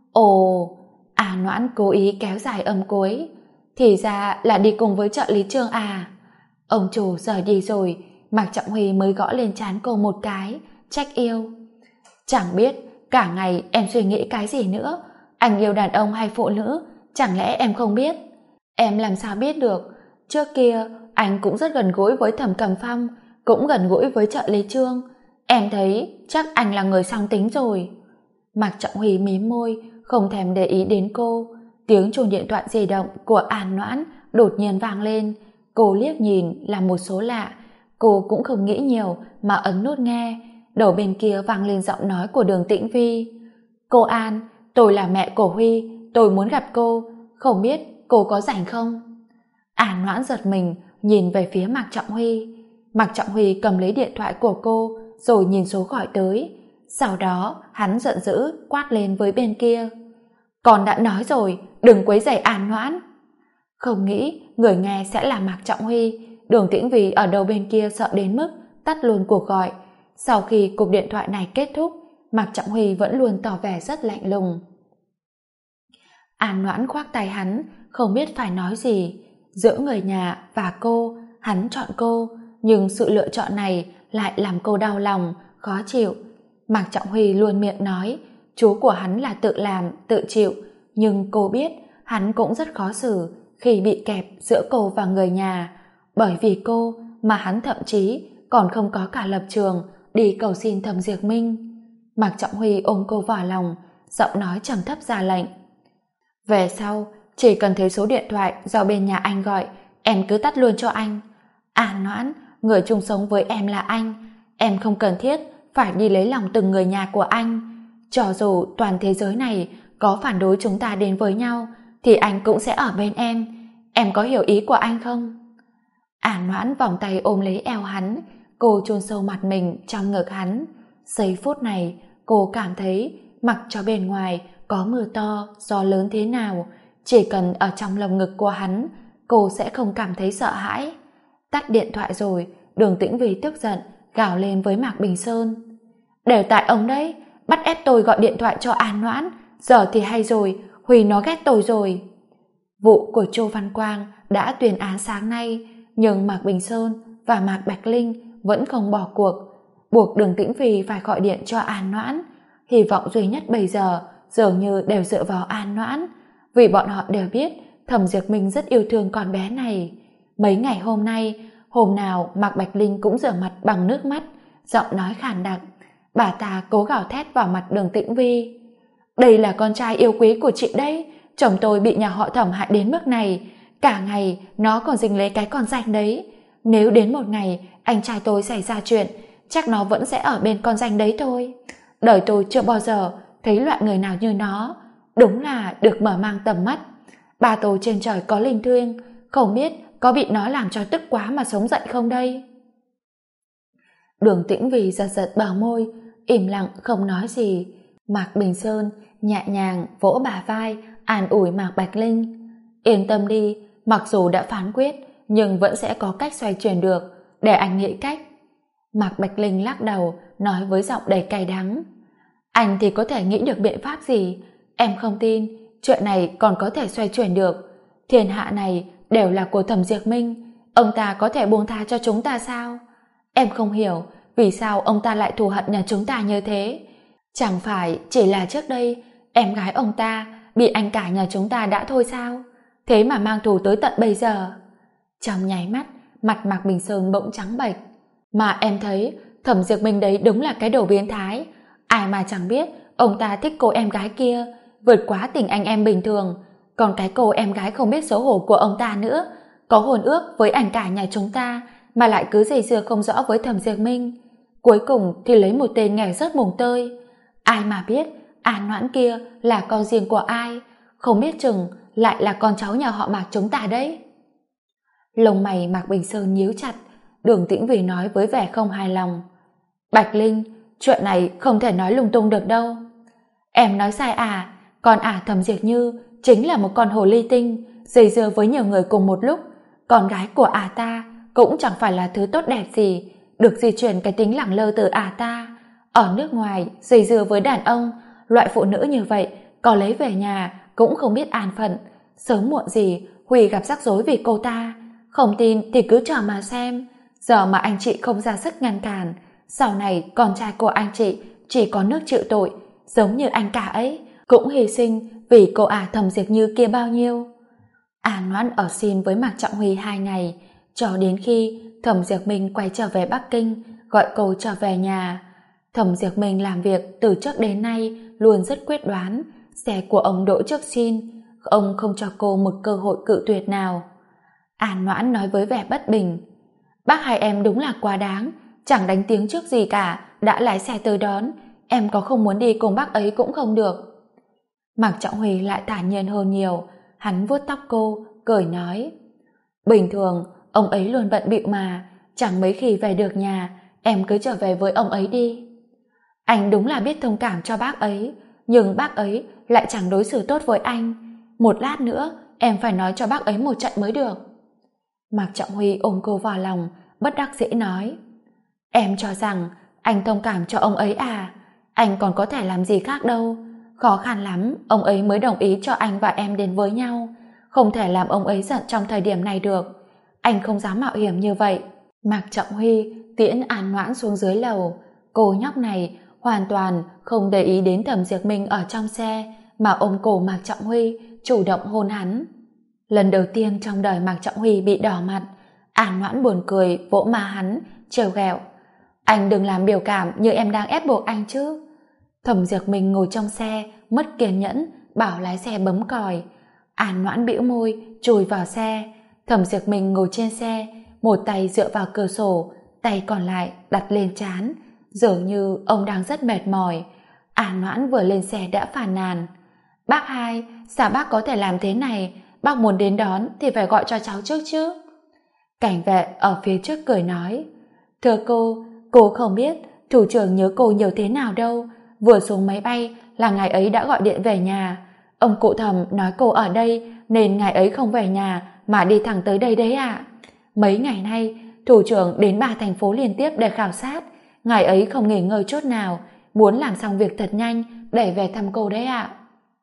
Ồ, Noãn cố ý kéo dài âm cuối, thì ra là đi cùng với trợ lý Trương à? Ông chủ rời đi rồi, Mạc Trọng Huy mới gõ lên trán cô một cái, trách yêu. Chẳng biết cả ngày em suy nghĩ cái gì nữa. Anh yêu đàn ông hay phụ nữ, chẳng lẽ em không biết? Em làm sao biết được? Trước kia anh cũng rất gần gũi với Thẩm Cẩm Phong, cũng gần gũi với trợ lý Trương. Em thấy chắc anh là người song tính rồi. Mạc Trọng Huy mím môi, không thèm để ý đến cô. Tiếng chuông điện thoại di động của An Noãn đột nhiên vang lên. Cô liếc nhìn là một số lạ. Cô cũng không nghĩ nhiều mà ấn nút nghe. Đầu bên kia vang lên giọng nói của Đường Tĩnh Vi. Cô An, tôi là mẹ của Huy, tôi muốn gặp cô, không biết cô có rảnh không? An Noãn giật mình, nhìn về phía Mạc Trọng Huy. Mạc Trọng Huy cầm lấy điện thoại của cô, rồi nhìn số gọi tới. Sau đó, hắn giận dữ quát lên với bên kia. Con đã nói rồi, đừng quấy rầy An Noãn. Không nghĩ người nghe sẽ là Mạc Trọng Huy. Đường Tĩnh Vi ở đầu bên kia sợ đến mức tắt luôn cuộc gọi. Sau khi cuộc điện thoại này kết thúc, Mạc Trọng Huy vẫn luôn tỏ vẻ rất lạnh lùng. An Noãn khoác tay hắn, không biết phải nói gì. Giữa người nhà và cô, hắn chọn cô, nhưng sự lựa chọn này lại làm cô đau lòng, khó chịu. Mạc Trọng Huy luôn miệng nói chú của hắn là tự làm, tự chịu, nhưng cô biết hắn cũng rất khó xử khi bị kẹp giữa cô và người nhà. Bởi vì cô mà hắn thậm chí còn không có cả lập trường đi cầu xin Thẩm Diệp Minh. Mạc Trọng Huy ôm cô vào lòng, giọng nói trầm thấp ra lệnh. Về sau, chỉ cần thấy số điện thoại do bên nhà anh gọi, em cứ tắt luôn cho anh. An Noãn, người chung sống với em là anh. Em không cần thiết phải đi lấy lòng từng người nhà của anh. Cho dù toàn thế giới này có phản đối chúng ta đến với nhau, thì anh cũng sẽ ở bên em. Em có hiểu ý của anh không? An Noãn vòng tay ôm lấy eo hắn, cô chôn sâu mặt mình trong ngực hắn. Giây phút này, cô cảm thấy mặc cho bên ngoài có mưa to, gió lớn thế nào, chỉ cần ở trong lồng ngực của hắn, cô sẽ không cảm thấy sợ hãi. Tắt điện thoại rồi, Đường Tĩnh Vi tức giận gào lên với Mạc Bình Sơn. Đều tại ông đấy, bắt ép tôi gọi điện thoại cho An Noãn, giờ thì hay rồi, Huy nó ghét tôi rồi. Vụ của Chu Văn Quang đã tuyên án sáng nay, nhưng Mạc Bình Sơn và Mạc Bạch Linh vẫn không bỏ cuộc, buộc Đường Tĩnh Vi phải gọi điện cho An Noãn. Hy vọng duy nhất bây giờ dường như đều dựa vào An Noãn, vì bọn họ đều biết Thẩm Diệp Minh rất yêu thương con bé này. Mấy ngày hôm nay, hôm nào Mạc Bạch Linh cũng rửa mặt bằng nước mắt, giọng nói khàn đặc. Bà ta cố gào thét vào mặt Đường Tĩnh Vi. Đây là con trai yêu quý của chị đấy, chồng tôi bị nhà họ Thẩm hại đến mức này, cả ngày nó còn dính lấy cái con danh đấy. Nếu đến một ngày anh trai tôi xảy ra chuyện, chắc nó vẫn sẽ ở bên con danh đấy thôi. Đời tôi chưa bao giờ thấy loại người nào như nó, đúng là được mở mang tầm mắt. Ba tôi trên trời có linh thiêng, không biết có bị nó làm cho tức quá mà sống dậy không đây. Đường Tĩnh Vi giật giật bờ môi, im lặng không nói gì. Mạc Bình Sơn nhẹ nhàng vỗ bả vai, an ủi Mạc Bạch Linh. Yên tâm đi, mặc dù đã phán quyết, nhưng vẫn sẽ có cách xoay chuyển được, để anh nghĩ cách. Mạc Bạch Linh lắc đầu, nói với giọng đầy cay đắng. Anh thì có thể nghĩ được biện pháp gì? Em không tin chuyện này còn có thể xoay chuyển được. Thiên hạ này đều là của Thẩm Diệp Minh, ông ta có thể buông tha cho chúng ta sao? Em không hiểu vì sao ông ta lại thù hận nhà chúng ta như thế. Chẳng phải chỉ là trước đây em gái ông ta bị anh cả nhà chúng ta đã thôi sao? Thế mà mang thù tới tận bây giờ. Trong nháy mắt, mặt Mạc Bình Sơn bỗng trắng bệch. Mà em thấy Thẩm Diệp Minh đấy đúng là cái đồ biến thái. Ai mà chẳng biết ông ta thích cô em gái kia, vượt quá tình anh em bình thường. Còn cái cô em gái không biết xấu hổ của ông ta nữa, có hôn ước với anh cả nhà chúng ta mà lại cứ dây dưa không rõ với Thẩm Diệp Minh. Cuối cùng thì lấy một tên nghèo rớt mùng tơi. Ai mà biết An Noãn kia là con riêng của ai, không biết chừng lại là con cháu nhà họ Mạc chúng ta đấy. Lông mày Mạc Bình Sơn nhíu chặt. Đường Tĩnh Vi nói với vẻ không hài lòng. Bạch Linh, chuyện này không thể nói lung tung được đâu. Em nói sai à? Con Thẩm Diệp Như chính là một con hồ ly tinh, dây dưa với nhiều người cùng một lúc. Con gái của ta cũng chẳng phải là thứ tốt đẹp gì, được di chuyển cái tính lẳng lơ từ ta. Ở nước ngoài dây dưa với đàn ông, loại phụ nữ như vậy có lấy về nhà cũng không biết an phận. Sớm muộn gì Huy gặp rắc rối vì cô ta. Không tin thì cứ chờ mà xem. Giờ mà anh chị không ra sức ngăn cản, sau này con trai của anh chị chỉ có nước chịu tội, giống như anh cả ấy, cũng hy sinh vì cô Thẩm Diệp Như kia bao nhiêu. An Noãn ở xin với Mạc Trọng Huy 2 ngày, cho đến khi Thẩm Diệp Minh quay trở về Bắc Kinh, gọi cô trở về nhà. Thẩm Diệp Minh làm việc từ trước đến nay luôn rất quyết đoán, xe của ông đỗ trước xin, ông không cho cô một cơ hội cự tuyệt nào. An Noãn nói với vẻ bất bình, bác hai em đúng là quá đáng, chẳng đánh tiếng trước gì cả, đã lái xe tới đón, em có không muốn đi cùng bác ấy cũng không được. Mạc Trọng Huy lại thản nhiên hơn nhiều, hắn vuốt tóc cô, cười nói, bình thường ông ấy luôn bận bịu mà, chẳng mấy khi về được nhà, em cứ trở về với ông ấy đi. Anh đúng là biết thông cảm cho bác ấy, nhưng bác ấy lại chẳng đối xử tốt với anh. Một lát nữa em phải nói cho bác ấy một trận mới được. Mạc Trọng Huy ôm cô vào lòng, bất đắc dĩ nói, em cho rằng anh thông cảm cho ông ấy à? Anh còn có thể làm gì khác đâu. Khó khăn lắm ông ấy mới đồng ý cho anh và em đến với nhau, không thể làm ông ấy giận trong thời điểm này được. Anh không dám mạo hiểm như vậy. Mạc Trọng Huy tiễn An Noãn xuống dưới lầu. Cô nhóc này hoàn toàn không để ý đến Thẩm Diệp Minh ở trong xe, mà ôm cổ Mạc Trọng Huy, chủ động hôn hắn. Lần đầu tiên trong đời Mạc Trọng Huy bị đỏ mặt, An Noãn buồn cười vỗ má hắn, trêu ghẹo, anh đừng làm biểu cảm như em đang ép buộc anh chứ. Thẩm Diệp Minh ngồi trong xe mất kiên nhẫn, bảo lái xe bấm còi. An Noãn bĩu môi chui vào xe. Thẩm Diệp Minh ngồi trên xe, một tay dựa vào cửa sổ, tay còn lại đặt lên trán, dường như ông đang rất mệt mỏi. An Noãn vừa lên xe đã phàn nàn, bác hai, sao bác có thể làm thế này? Bác muốn đến đón thì phải gọi cho cháu trước chứ. Cảnh vệ ở phía trước cười nói, thưa cô không biết thủ trưởng nhớ cô nhiều thế nào đâu. Vừa xuống máy bay là ngài ấy đã gọi điện về nhà. Ông cụ Thẩm nói cô ở đây nên ngài ấy không về nhà mà đi thẳng tới đây đấy ạ. Mấy ngày nay thủ trưởng đến 3 thành phố liên tiếp để khảo sát, ngài ấy không nghỉ ngơi chút nào, muốn làm xong việc thật nhanh để về thăm cô đấy ạ.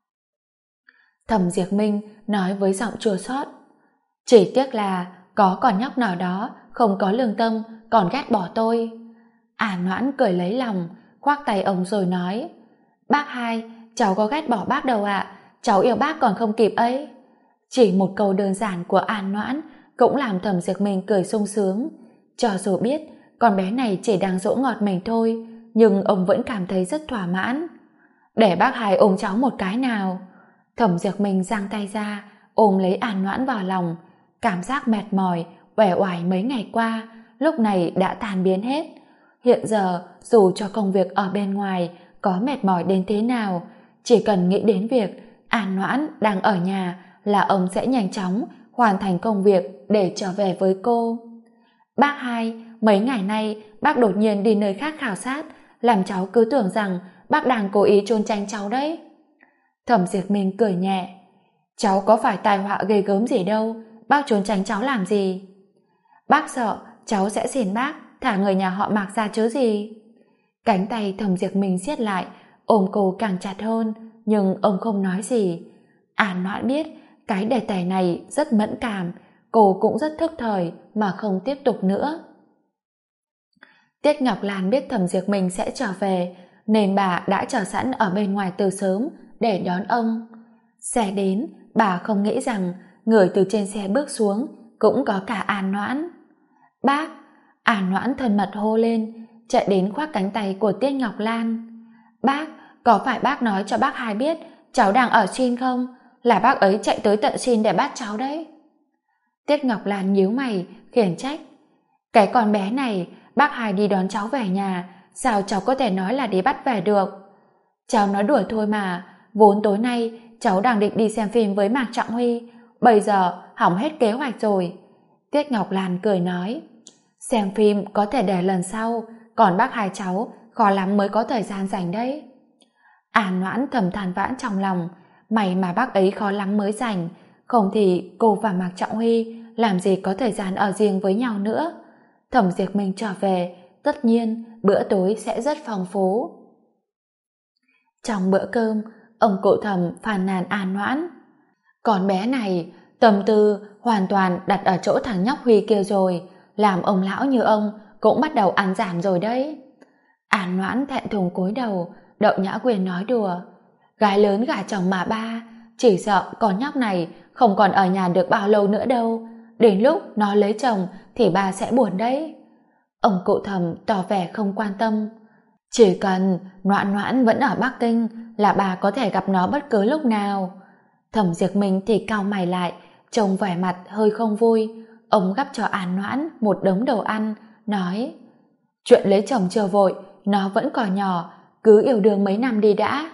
Thẩm Diệp Minh nói với giọng chua xót, chỉ tiếc là có con nhóc nào đó không có lương tâm còn ghét bỏ tôi. An Noãn cười lấy lòng, khoác tay ông rồi nói, bác hai, cháu có ghét bỏ bác đâu ạ, cháu yêu bác còn không kịp ấy. Chỉ một câu đơn giản của An Noãn cũng làm Thẩm Diệp Minh cười sung sướng. Cho dù biết con bé này chỉ đang dỗ ngọt mình thôi, nhưng ông vẫn cảm thấy rất thỏa mãn. Để bác hai ôm cháu một cái nào. Thẩm Diệp Minh giang tay ra ôm lấy An Noãn vào lòng. Cảm giác mệt mỏi uể oải mấy ngày qua lúc này đã tan biến hết. Hiện giờ dù cho công việc ở bên ngoài có mệt mỏi đến thế nào, chỉ cần nghĩ đến việc An Noãn đang ở nhà là ông sẽ nhanh chóng hoàn thành công việc để trở về với cô. Bác hai, mấy ngày nay bác đột nhiên đi nơi khác khảo sát, làm cháu cứ tưởng rằng bác đang cố ý trốn tránh cháu đấy. Thẩm Diệp Minh cười nhẹ, cháu có phải tai họa ghê gớm gì đâu, bác trốn tránh cháu làm gì? Bác sợ cháu sẽ xin bác thả người nhà họ Mạc ra chứ gì. Cánh tay Thẩm Diệp Minh siết lại, ôm cô càng chặt hơn, nhưng ông không nói gì. An Noãn biết cái đề tài này rất mẫn cảm, cô cũng rất thức thời mà không tiếp tục nữa. Tiết Ngọc Lan biết Thẩm Diệp Minh sẽ trở về, nên bà đã chờ sẵn ở bên ngoài từ sớm để đón ông. Xe đến, bà không nghĩ rằng người từ trên xe bước xuống cũng có cả An Noãn. Bác! An Noãn thân mật hô lên, chạy đến khoác cánh tay của Tiết Ngọc Lan. Bác! Có phải bác nói cho bác hai biết cháu đang ở Chin không? Là bác ấy chạy tới tận Chin để bắt cháu đấy. Tiết Ngọc Lan nhíu mày khiển trách, cái con bé này, bác hai đi đón cháu về nhà, sao cháu có thể nói là đi bắt về được? Cháu nói đùa thôi mà, vốn tối nay cháu đang định đi xem phim với Mạc Trọng Huy, bây giờ hỏng hết kế hoạch rồi. Tiết Ngọc Lan cười nói, xem phim có thể để lần sau, còn bác hai cháu khó lắm mới có thời gian rảnh đấy. An Noãn thầm than vãn trong lòng, may mà bác ấy khó lắm mới rảnh, không thì cô và Mạc Trọng Huy làm gì có thời gian ở riêng với nhau nữa. Thẩm Diệp Minh trở về, tất nhiên bữa tối sẽ rất phong phú. Trong bữa cơm, ông cụ Thẩm phàn nàn An Noãn, con bé này tâm tư hoàn toàn đặt ở chỗ thằng nhóc Huy kia rồi, làm ông lão như ông cũng bắt đầu ăn giảm rồi đấy. An Noãn thẹn thùng cúi đầu. Đậu Nhã Quyên nói đùa, gái lớn gả chồng mà ba, chỉ sợ con nhóc này không còn ở nhà được bao lâu nữa đâu, đến lúc nó lấy chồng thì ba sẽ buồn đấy. Ông cụ Thẩm tỏ vẻ không quan tâm, chỉ cần Noãn Noãn vẫn ở Bắc Kinh là bà có thể gặp nó bất cứ lúc nào. Thẩm Diệp Minh thì cau mày lại, trông vẻ mặt hơi không vui. Ông gắp cho An Noãn một đống đồ ăn, nói, chuyện lấy chồng chưa vội, nó vẫn còn nhỏ, cứ yêu đương mấy năm đi đã.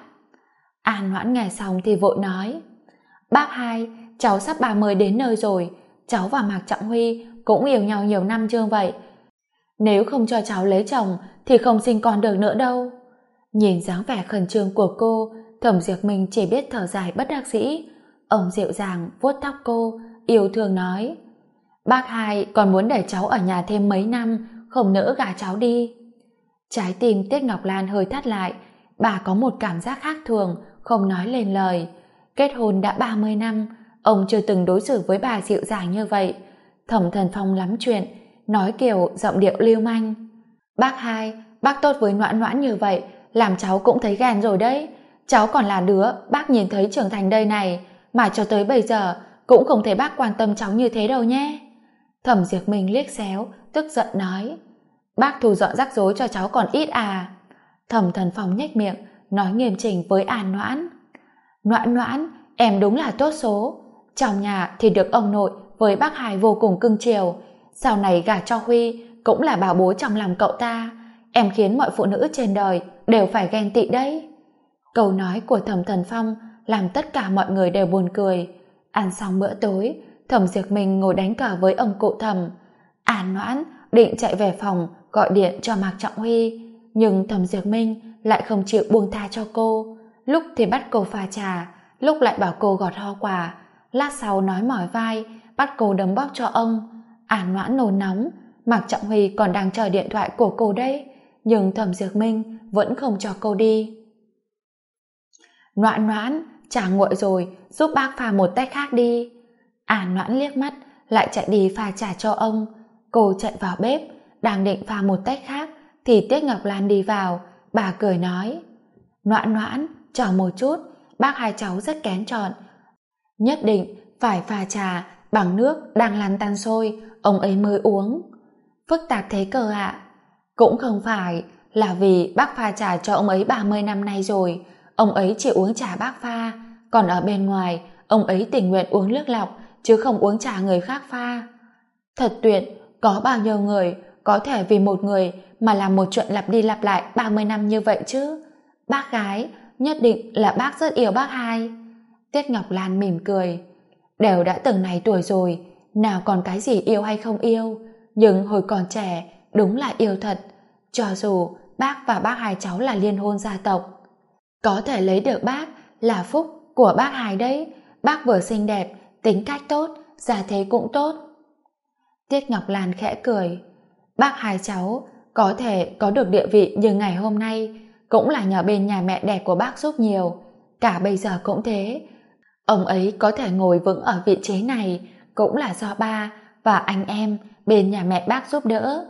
An Noãn nghe xong thì vội nói, bác hai, cháu sắp 30 đến nơi rồi, cháu và Mạc Trọng Huy cũng yêu nhau nhiều năm chưa vậy, nếu không cho cháu lấy chồng thì không sinh con được nữa đâu. Nhìn dáng vẻ khẩn trương của cô, Thẩm Diệp Minh chỉ biết thở dài bất đắc dĩ. Ông dịu dàng vuốt tóc cô, yêu thương nói, bác hai còn muốn để cháu ở nhà thêm mấy năm, không nỡ gả cháu đi. Trái tim Tiết Ngọc Lan hơi thắt lại, bà có một cảm giác khác thường, không nói lên lời. Kết hôn đã 30 năm, ông chưa từng đối xử với bà dịu dàng như vậy. Thẩm Thần Phong lắm chuyện, nói kiểu giọng điệu lưu manh, bác hai, bác tốt với Noãn Noãn như vậy, làm cháu cũng thấy ghen rồi đấy. Cháu còn là đứa bác nhìn thấy trưởng thành đây này, mà cho tới bây giờ cũng không thấy bác quan tâm cháu như thế đâu nhé. Thẩm Diệp Minh liếc xéo, tức giận nói, bác thu dọn rắc rối cho cháu còn ít à. Thẩm Thần Phong nhếch miệng, nói nghiêm chỉnh với An Noãn, Noãn Noãn, em đúng là tốt số, trong nhà thì được ông nội với bác hai vô cùng cưng chiều, sau này gả cho Huy cũng là bảo bối trong lòng cậu ta, em khiến mọi phụ nữ trên đời đều phải ghen tị đấy. Câu nói của Thẩm Thần Phong làm tất cả mọi người đều buồn cười. Ăn xong bữa tối, Thẩm Diệp Minh ngồi đánh cờ với ông cụ Thẩm. An Noãn định chạy về phòng gọi điện cho Mạc Trọng Huy, nhưng Thẩm Diệp Minh lại không chịu buông tha cho cô. Lúc thì bắt cô pha trà, lúc lại bảo cô gọt hoa quả, lát sau nói mỏi vai bắt cô đấm bóp cho ông. An Noãn nôn nóng, Mạc Trọng Huy còn đang chờ điện thoại của cô đấy, nhưng Thẩm Diệp Minh vẫn không cho cô đi. Noãn Noãn, trà nguội rồi, giúp bác pha một tách khác đi. An Noãn liếc mắt, lại chạy đi pha trà cho ông. Cô chạy vào bếp, đang định pha một tách khác, thì Tiết Ngọc Lan đi vào. Bà cười nói, Noãn Noãn, chờ một chút, bác hai cháu rất kén chọn. Nhất định phải pha trà bằng nước đang lăn tăn sôi, ông ấy mới uống. Phức tạp thế cơ ạ? Cũng không phải, là vì bác pha trà cho ông ấy 30 năm nay rồi, ông ấy chỉ uống trà bác pha, còn ở bên ngoài ông ấy tình nguyện uống nước lọc chứ không uống trà người khác pha. Thật tuyệt, có bao nhiêu người có thể vì một người mà làm một chuyện lặp đi lặp lại 30 năm như vậy chứ? Bác gái, nhất định là bác rất yêu bác hai. Tiết Ngọc Lan mỉm cười, đều đã từng này tuổi rồi, nào còn cái gì yêu hay không yêu, nhưng hồi còn trẻ đúng là yêu thật. Cho dù bác và bác hai cháu là liên hôn gia tộc, có thể lấy được bác là phúc của bác hai đấy. Bác vừa xinh đẹp, tính cách tốt, gia thế cũng tốt. Tiết Ngọc Lan khẽ cười, bác hai cháu có thể có được địa vị như ngày hôm nay cũng là nhờ bên nhà mẹ đẻ của bác giúp nhiều, cả bây giờ cũng thế. Ông ấy có thể ngồi vững ở vị trí này cũng là do ba và anh em bên nhà mẹ bác giúp đỡ.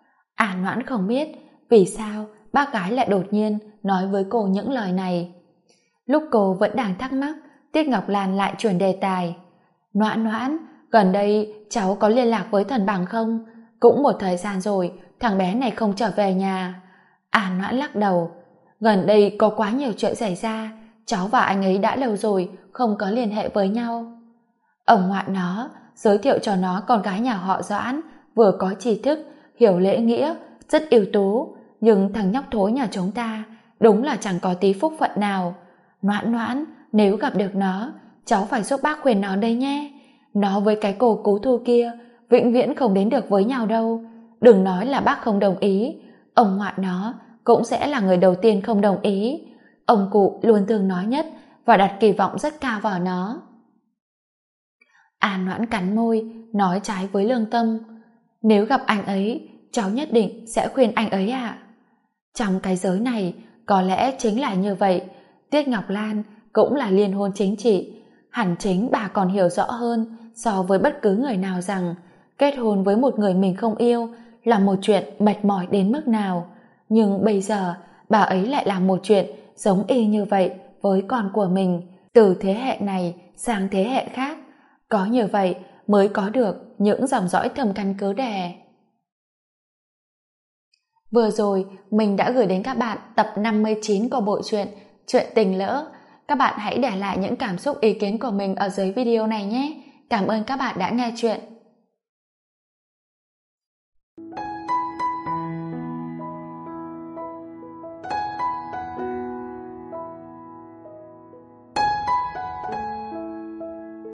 An Noãn không biết vì sao bác gái lại đột nhiên nói với cô những lời này. Lúc cô vẫn đang thắc mắc, Tiết Ngọc Lan lại chuyển đề tài. Noãn Noãn, gần đây cháu có liên lạc với Thần Bằng không? Cũng một thời gian rồi thằng bé này không trở về nhà. An Noãn lắc đầu, gần đây có quá nhiều chuyện xảy ra, cháu và anh ấy đã lâu rồi không có liên hệ với nhau. Ông ngoại nó giới thiệu cho nó con gái nhà họ Doãn, vừa có tri thức, hiểu lễ nghĩa, rất ưu tú, nhưng thằng nhóc thối nhà chúng ta đúng là chẳng có tí phúc phận nào. Noãn Noãn, nếu gặp được nó, cháu phải giúp bác khuyên nó đây nhé. Nó với cái cô Cú Thu kia vĩnh viễn không đến được với nhau đâu. Đừng nói là bác không đồng ý, ông ngoại nó cũng sẽ là người đầu tiên không đồng ý. Ông cụ luôn thương nó nhất và đặt kỳ vọng rất cao vào nó. An Noãn cắn môi, nói trái với lương tâm. Nếu gặp anh ấy, cháu nhất định sẽ khuyên anh ấy ạ. Trong cái giới này, có lẽ chính là như vậy. Tiết Ngọc Lan cũng là liên hôn chính trị. Hẳn chính bà còn hiểu rõ hơn so với bất cứ người nào rằng kết hôn với một người mình không yêu là một chuyện mệt mỏi đến mức nào. nhưng bây giờ bà ấy lại làm một chuyện giống y như vậy với con của mình, từ thế hệ này sang thế hệ khác. Có như vậy mới có được những dòng dõi thâm căn cớ đẻ. Vừa rồi mình đã gửi đến các bạn tập 59 của bộ truyện Chuyện tình lỡ. Các bạn hãy để lại những cảm xúc ý kiến của mình ở dưới video này nhé. Cảm ơn các bạn đã nghe chuyện.